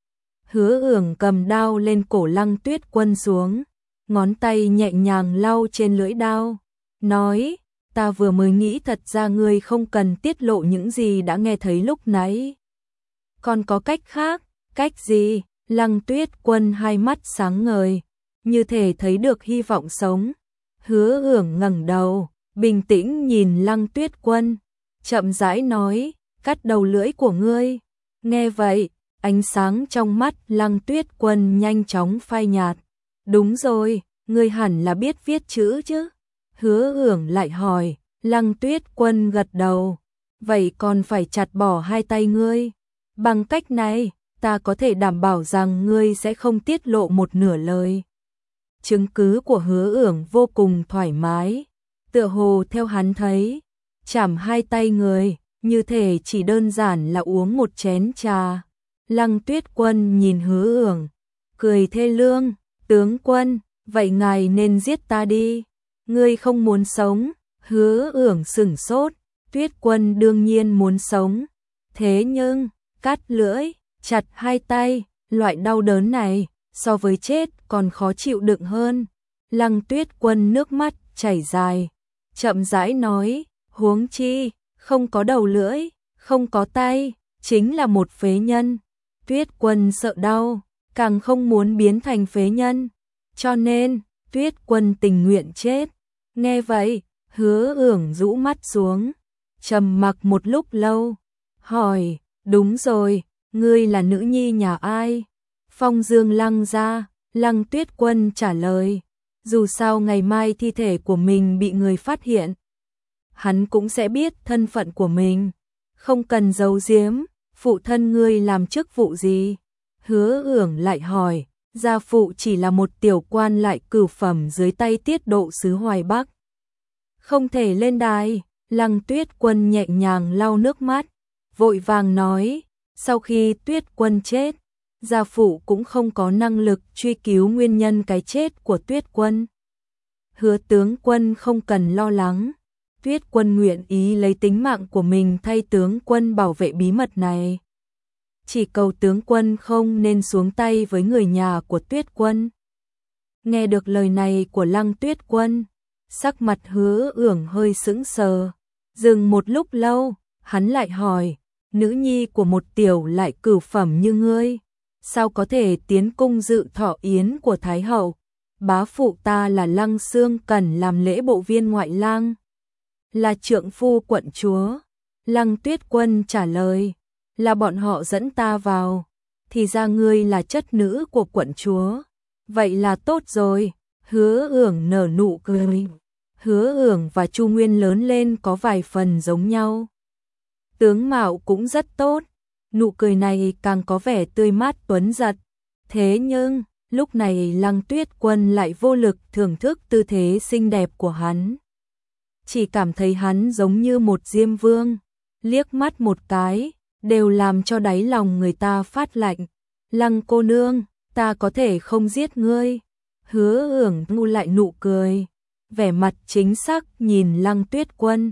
Hứa Ưởng cầm đao lên cổ Lăng Tuyết Quân xuống, ngón tay nhẹ nhàng lau trên lưỡi đao, nói: "Ta vừa mới nghĩ thật ra ngươi không cần tiết lộ những gì đã nghe thấy lúc nãy. Còn có cách khác." "Cách gì?" Lăng Tuyết Quân hai mắt sáng ngời, như thể thấy được hy vọng sống. Hứa Ưởng ngẩng đầu, bình tĩnh nhìn Lăng Tuyết Quân, chậm rãi nói: "Cắt đầu lưỡi của ngươi." Nghe vậy, ánh sáng trong mắt Lăng Tuyết Quân nhanh chóng phai nhạt. "Đúng rồi, ngươi hẳn là biết viết chữ chứ?" Hứa Ưởng lại hỏi. Lăng Tuyết Quân gật đầu. "Vậy còn phải chặt bỏ hai tay ngươi. Bằng cách này, ta có thể đảm bảo rằng ngươi sẽ không tiết lộ một nửa lời." Chứng cứ của Hứa Ưởng vô cùng thoải mái, tựa hồ theo hắn thấy, chảm hai tay người, như thể chỉ đơn giản là uống một chén trà. Lăng Tuyết Quân nhìn Hứa Ưởng, cười thê lương: "Tướng quân, vậy ngài nên giết ta đi. Ngươi không muốn sống." Hứa Ưởng sửng sốt, Tuyết Quân đương nhiên muốn sống. Thế nhưng, cắt lưỡi, chặt hai tay, loại đau đớn này, so với chết còn khó chịu đựng hơn. Lăng Tuyết Quân nước mắt chảy dài, chậm rãi nói: "Huống chi, không có đầu lưỡi, không có tay, chính là một phế nhân." Tuyết Quân sợ đau, càng không muốn biến thành phế nhân, cho nên Tuyết Quân tình nguyện chết. Nghe vậy, Hứa Ưởng rũ mắt xuống, trầm mặc một lúc lâu, hỏi: "Đúng rồi, ngươi là nữ nhi nhà ai?" "Phong Dương Lăng gia." Lăng Tuyết Quân trả lời. Dù sao ngày mai thi thể của mình bị người phát hiện, hắn cũng sẽ biết thân phận của mình. Không cần giấu giếm, phụ thân ngươi làm chức vụ gì? Hứa Ưởng lại hỏi, gia phụ chỉ là một tiểu quan lại cửu phẩm dưới tay tiết độ sứ Hoài Bắc. Không thể lên đài. Lăng Tuyết Quân nhẹ nhàng lau nước mắt, vội vàng nói, sau khi Tuyết Quân chết, gia phụ cũng không có năng lực truy cứu nguyên nhân cái chết của Tuyết Quân. Hứa tướng quân không cần lo lắng, Tuyết Quân nguyện ý lấy tính mạng của mình thay tướng quân bảo vệ bí mật này. Chỉ cầu tướng quân không nên xuống tay với người nhà của Tuyết Quân. Nghe được lời này của Lăng Tuyết Quân, sắc mặt Hứa Ưởng hơi sững sờ, dừng một lúc lâu, hắn lại hỏi, nữ nhi của một tiểu lại cửu phẩm như ngươi, sao có thể tiến cung dự thọ yến của Thái hậu? Bá phụ ta là Lăng Xương Cẩn làm lễ bộ viên ngoại lang, là trượng phu quận chúa. Lăng Tuyết Quân trả lời, là bọn họ dẫn ta vào, thì ra ngươi là chất nữ của quận chúa. Vậy là tốt rồi. Hứa Ưởng nở nụ cười. Hứa Ưởng và Chu Nguyên lớn lên có vài phần giống nhau. Tướng mạo cũng rất tốt, nụ cười này càng có vẻ tươi mát tuấn giật. Thế nhưng, lúc này Lăng Tuyết Quân lại vô lực thưởng thức tư thế xinh đẹp của hắn. Chỉ cảm thấy hắn giống như một diêm vương, liếc mắt một cái, đều làm cho đáy lòng người ta phát lạnh. Lăng cô nương, ta có thể không giết ngươi. Hứa Ưởng ngu lại nụ cười, vẻ mặt chính xác nhìn Lăng Tuyết Quân.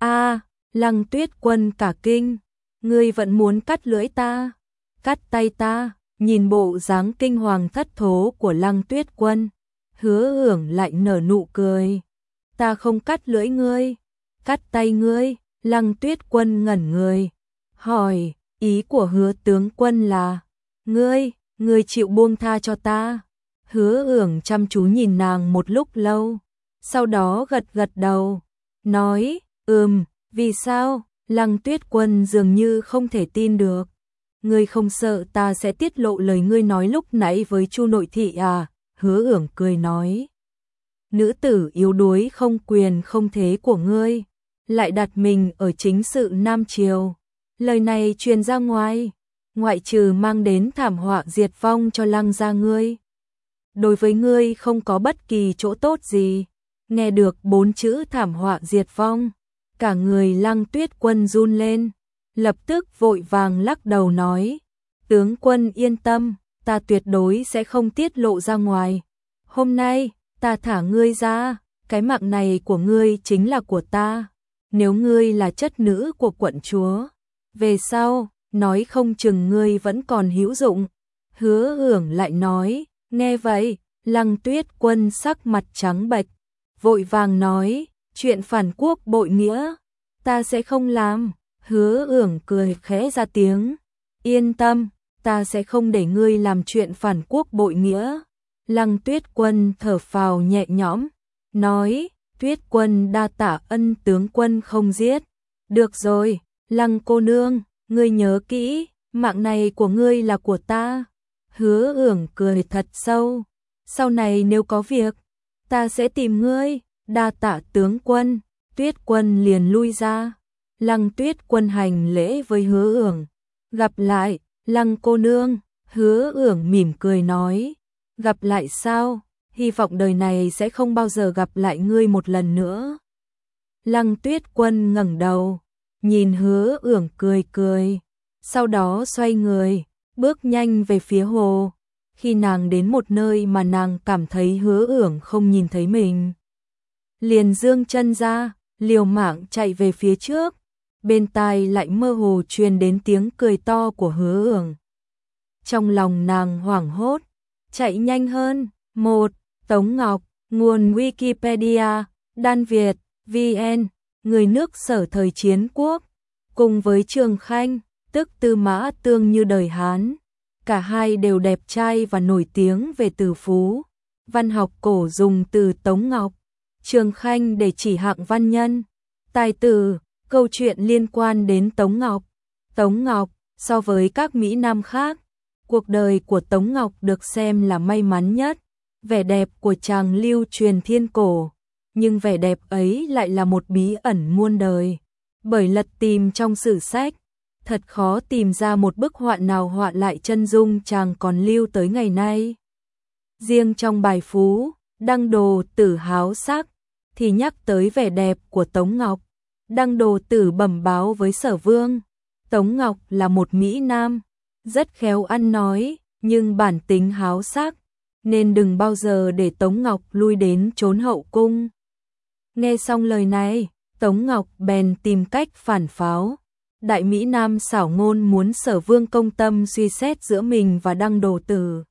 Lăng Tuyết Quân cả kinh, ngươi vẫn muốn cắt lưỡi ta, cắt tay ta. Nhìn bộ dáng kinh hoàng thất thố của Lăng Tuyết Quân, Hứa Ưởng lại nở nụ cười. Ta không cắt lưỡi ngươi, cắt tay ngươi. Lăng Tuyết Quân ngẩn người, hỏi, ý của Hứa tướng quân là, ngươi chịu buông tha cho ta? Hứa Ưởng chăm chú nhìn nàng một lúc lâu, sau đó gật gật đầu, nói, vì sao? Lăng Tuyết Quân dường như không thể tin được. Ngươi không sợ ta sẽ tiết lộ lời ngươi nói lúc nãy với Chu nội thị à? Hứa Ưởng cười nói, nữ tử yếu đuối không quyền không thế của ngươi, lại đặt mình ở chính sự Nam Triều. Lời này truyền ra ngoài, ngoại trừ mang đến thảm họa diệt vong cho Lăng gia ngươi, đối với ngươi không có bất kỳ chỗ tốt gì. Nghe được 4 chữ thảm họa diệt vong, cả người Lăng Tuyết Quân run lên, lập tức vội vàng lắc đầu nói, tướng quân yên tâm, ta tuyệt đối sẽ không tiết lộ ra ngoài. Hôm nay, ta thả ngươi ra, cái mạng này của ngươi chính là của ta. Nếu ngươi là chất nữ của quận chúa, về sau, nói không chừng ngươi vẫn còn hữu dụng. Hứa Ưởng lại nói, nghe vậy, Lăng Tuyết Quân sắc mặt trắng bệch, vội vàng nói, chuyện phản quốc bội nghĩa, ta sẽ không làm. Hứa Ưởng cười khẽ ra tiếng, yên tâm, ta sẽ không để ngươi làm chuyện phản quốc bội nghĩa. Lăng Tuyết Quân thở phào nhẹ nhõm, nói, Tuyết Quân đa tạ ân tướng quân không giết. Được rồi, Lăng cô nương, ngươi nhớ kỹ, mạng này của ngươi là của ta. Hứa Ưởng cười thật sâu, sau này nếu có việc, ta sẽ tìm ngươi. Đa tạ tướng quân. Tuyết Quân liền lui ra. Lăng Tuyết Quân hành lễ với Hứa Ưởng, gặp lại, Lăng cô nương. Hứa Ưởng mỉm cười nói, gặp lại sao? Hy vọng đời này sẽ không bao giờ gặp lại ngươi một lần nữa. Lăng Tuyết Quân ngẩng đầu, nhìn Hứa Ưởng cười cười, sau đó xoay người, bước nhanh về phía hồ. Khi nàng đến một nơi mà nàng cảm thấy Hứa Ưởng không nhìn thấy mình, liền giương chân ra, liều mạng chạy về phía trước. Bên tai lại mơ hồ truyền đến tiếng cười to của Hứa Ưởng. Trong lòng nàng hoảng hốt, chạy nhanh hơn. 1. Tống Ngọc, nguồn Wikipedia, Đan Việt, VN, người nước Sở thời chiến quốc, cùng với Trường Khanh, tức Tư Mã Tương như đời Hán. Cả hai đều đẹp trai và nổi tiếng về từ phú. Văn học cổ dùng từ Tống Ngọc, Trường Khanh để chỉ hạng văn nhân, tài tử. Câu chuyện liên quan đến Tống Ngọc. Tống Ngọc, so với các Mỹ Nam khác, cuộc đời của Tống Ngọc được xem là may mắn nhất. Vẻ đẹp của chàng lưu truyền thiên cổ, nhưng vẻ đẹp ấy lại là một bí ẩn muôn đời. Bởi lật tìm trong sử sách, thật khó tìm ra một bức họa nào họa lại chân dung chàng còn lưu tới ngày nay. Riêng trong bài Phú, Đăng Đồ Tử háo sắc, thì nhắc tới vẻ đẹp của Tống Ngọc. Đăng Đồ Tử bẩm báo với Sở Vương, Tống Ngọc là một mỹ nam, rất khéo ăn nói, nhưng bản tính háo sắc, nên đừng bao giờ để Tống Ngọc lui đến trốn hậu cung. Nghe xong lời này, Tống Ngọc bèn tìm cách phản pháo. Đại mỹ nam xảo ngôn muốn Sở Vương công tâm suy xét giữa mình và Đăng Đồ Tử.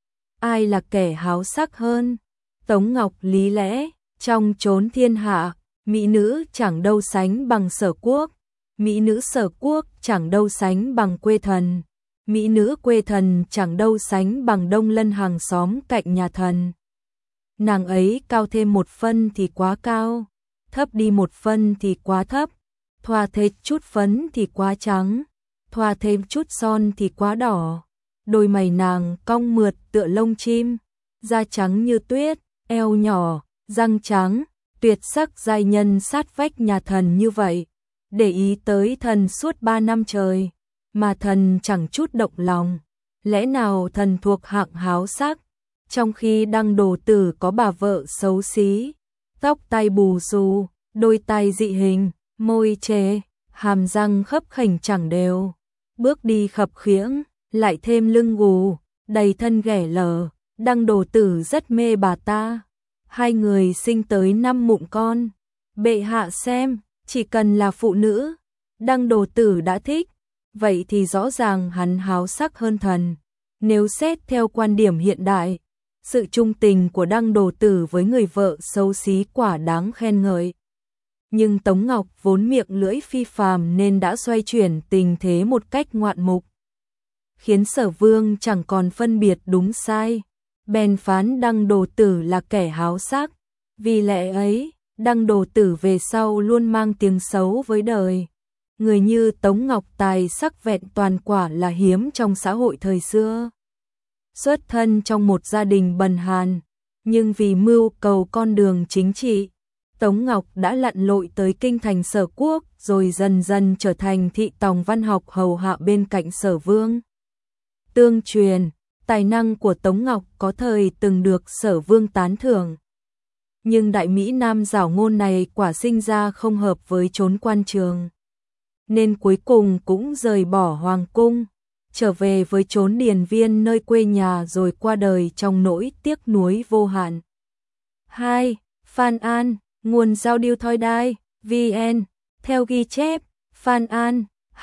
Ai là kẻ háo sắc hơn? Tống Ngọc lý lẽ, trong chốn thiên hạ, mỹ nữ chẳng đâu sánh bằng Sở Quốc, mỹ nữ Sở Quốc chẳng đâu sánh bằng quê thần, mỹ nữ quê thần chẳng đâu sánh bằng Đông Lân hàng xóm cạnh nhà thần. Nàng ấy cao thêm một phân thì quá cao, thấp đi một phân thì quá thấp, thoa thêm chút phấn thì quá trắng, thoa thêm chút son thì quá đỏ. Đôi mày nàng cong mượt tựa lông chim, da trắng như tuyết, eo nhỏ, răng trắng, tuyệt sắc giai nhân sát vách nhà thần như vậy. Để ý tới thần suốt 3 năm trời, mà thần chẳng chút động lòng. Lẽ nào thần thuộc hạng háo sắc, trong khi Đăng Đồ Tử có bà vợ xấu xí, tóc tai bù xù, đôi tai dị hình, môi chê, hàm răng khấp khểnh chẳng đều, bước đi khập khiễng, lại thêm lưng gù, đầy thân ghẻ lở. Đăng Đồ Tử rất mê bà ta. Hai người sinh tới 5 mụn con. Bệ hạ xem, chỉ cần là phụ nữ, Đăng Đồ Tử đã thích, vậy thì rõ ràng hắn háo sắc hơn thần. Nếu xét theo quan điểm hiện đại, sự trung tình của Đăng Đồ Tử với người vợ xấu xí quả đáng khen ngợi. Nhưng Tống Ngọc vốn miệng lưỡi phi phàm nên đã xoay chuyển tình thế một cách ngoạn mục, khiến Sở Vương chẳng còn phân biệt đúng sai, bèn phán Đăng Đồ Tử là kẻ háo sắc. Vì lẽ ấy, Đăng Đồ Tử về sau luôn mang tiếng xấu với đời. Người như Tống Ngọc tài sắc vẹn toàn quả là hiếm trong xã hội thời xưa. Xuất thân trong một gia đình bần hàn, nhưng vì mưu cầu con đường chính trị, Tống Ngọc đã lặn lội tới kinh thành Sở Quốc, rồi dần dần trở thành thị tòng văn học hầu hạ bên cạnh Sở Vương. Tương truyền, tài năng của Tống Ngọc có thời từng được Sở Vương tán thưởng. Nhưng đại mỹ nam giảo ngôn này quả sinh ra không hợp với chốn quan trường, nên cuối cùng cũng rời bỏ hoàng cung, trở về với chốn điền viên nơi quê nhà rồi qua đời trong nỗi tiếc nuối vô hạn. 2. Phan An, nguồn giao điêu thoi đai, VN, theo ghi chép, Phan An,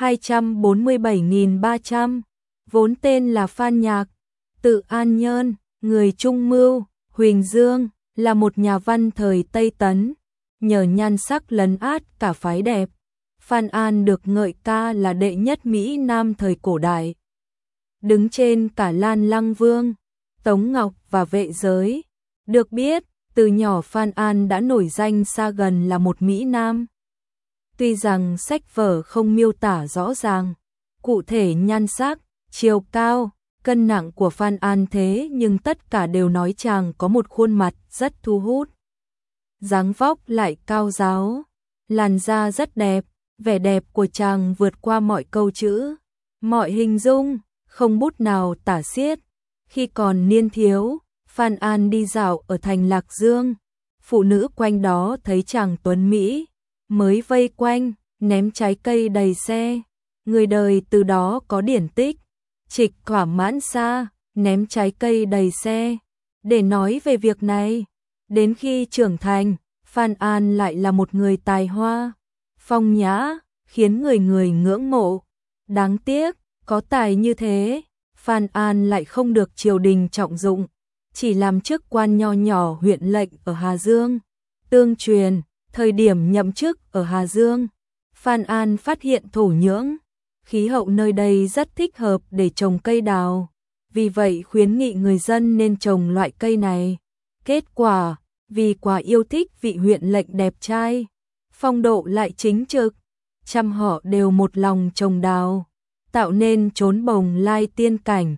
247.300, vốn tên là Phan Nhạc, tự An Nhơn, người Trung Mưu, Huỳnh Dương, là một nhà văn thời Tây Tấn, nhờ nhan sắc lấn át cả phái đẹp. Phan An được ngợi ca là đệ nhất Mỹ Nam thời cổ đại, đứng trên cả Lan Lăng Vương, Tống Ngọc và vệ giới. Được biết, từ nhỏ Phan An đã nổi danh xa gần là một Mỹ Nam. Tuy rằng sách vở không miêu tả rõ ràng, cụ thể nhan sắc, chiều cao, cân nặng của Phan An thế nhưng tất cả đều nói chàng có một khuôn mặt rất thu hút. Dáng vóc lại cao ráo, làn da rất đẹp, vẻ đẹp của chàng vượt qua mọi câu chữ, mọi hình dung, không bút nào tả xiết. Khi còn niên thiếu, Phan An đi dạo ở thành Lạc Dương, phụ nữ quanh đó thấy chàng tuấn Mỹ, mới vây quanh, ném trái cây đầy xe. Người đời từ đó có điển tích, trịch thỏa mãn xa, ném trái cây đầy xe, để nói về việc này. Đến khi trưởng thành, Phan An lại là một người tài hoa, phong nhã, khiến người người ngưỡng mộ. Đáng tiếc, có tài như thế, Phan An lại không được triều đình trọng dụng, chỉ làm chức quan nho nhỏ huyện lệnh ở Hà Dương. Tương truyền, thời điểm nhậm chức ở Hà Dương, Phan An phát hiện thổ nhưỡng, khí hậu nơi đây rất thích hợp để trồng cây đào, vì vậy khuyến nghị người dân nên trồng loại cây này. Kết quả, vì quá yêu thích vị huyện lệnh đẹp trai, phong độ lại chính trực, trăm họ đều một lòng trồng đào, tạo nên chốn bồng lai tiên cảnh.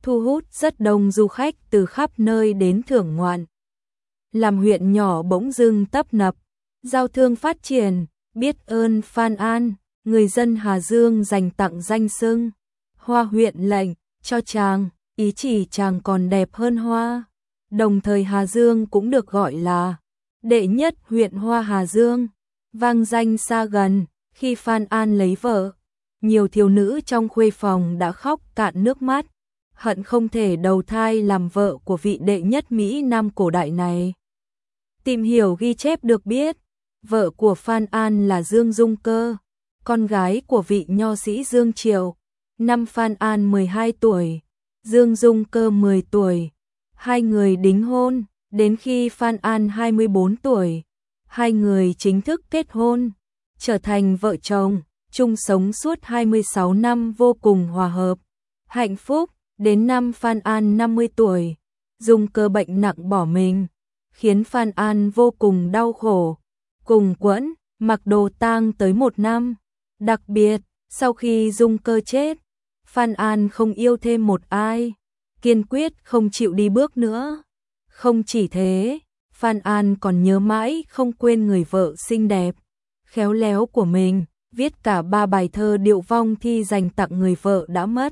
thu hút rất đông du khách từ khắp nơi đến thưởng ngoạn. Làm huyện nhỏ bỗng dưng tấp nập, giao thương phát triển, biết ơn Phan An, người dân Hà Dương dành tặng danh xưng Hoa huyện lệnh cho chàng, ý chỉ chàng còn đẹp hơn hoa. Đồng thời Hà Dương cũng được gọi là đệ nhất huyện hoa Hà Dương, vang danh xa gần. Khi Phan An lấy vợ, nhiều thiếu nữ trong khuê phòng đã khóc cạn nước mắt, hận không thể đầu thai làm vợ của vị đệ nhất Mỹ Nam cổ đại này. Tìm hiểu ghi chép được biết, vợ của Phan An là Dương Dung Cơ, con gái của vị nho sĩ Dương Triệu. Năm Phan An 12 tuổi, Dương Dung Cơ 10 tuổi. Hai người đính hôn, đến khi Phan An 24 tuổi, hai người chính thức kết hôn, trở thành vợ chồng, chung sống suốt 26 năm vô cùng hòa hợp, hạnh phúc. Đến năm Phan An 50 tuổi, Dung Cơ bệnh nặng bỏ mình, khiến Phan An vô cùng đau khổ, cùng quẫn, mặc đồ tang tới 1 năm. Đặc biệt, sau khi Dung Cơ chết, Phan An không yêu thêm một ai, kiên quyết không chịu đi bước nữa. Không chỉ thế, Phan An còn nhớ mãi không quên người vợ xinh đẹp, khéo léo của mình, viết cả 3 bài thơ điệu vong thi dành tặng người vợ đã mất.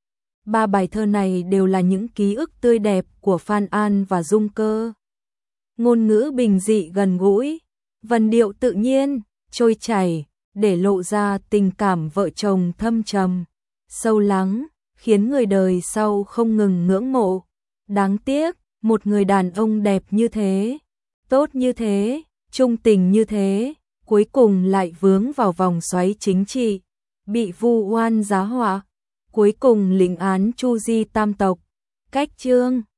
3 bài thơ này đều là những ký ức tươi đẹp của Phan An và Dung Cơ. Ngôn ngữ bình dị gần gũi, vần điệu tự nhiên, trôi chảy, để lộ ra tình cảm vợ chồng thâm trầm, sâu lắng, khiến người đời sau không ngừng ngưỡng mộ. Đáng tiếc, một người đàn ông đẹp như thế, tốt như thế, trung tình như thế, cuối cùng lại vướng vào vòng xoáy chính trị, bị vu oan giá họa, cuối cùng lĩnh án tru di tam tộc. Cách chương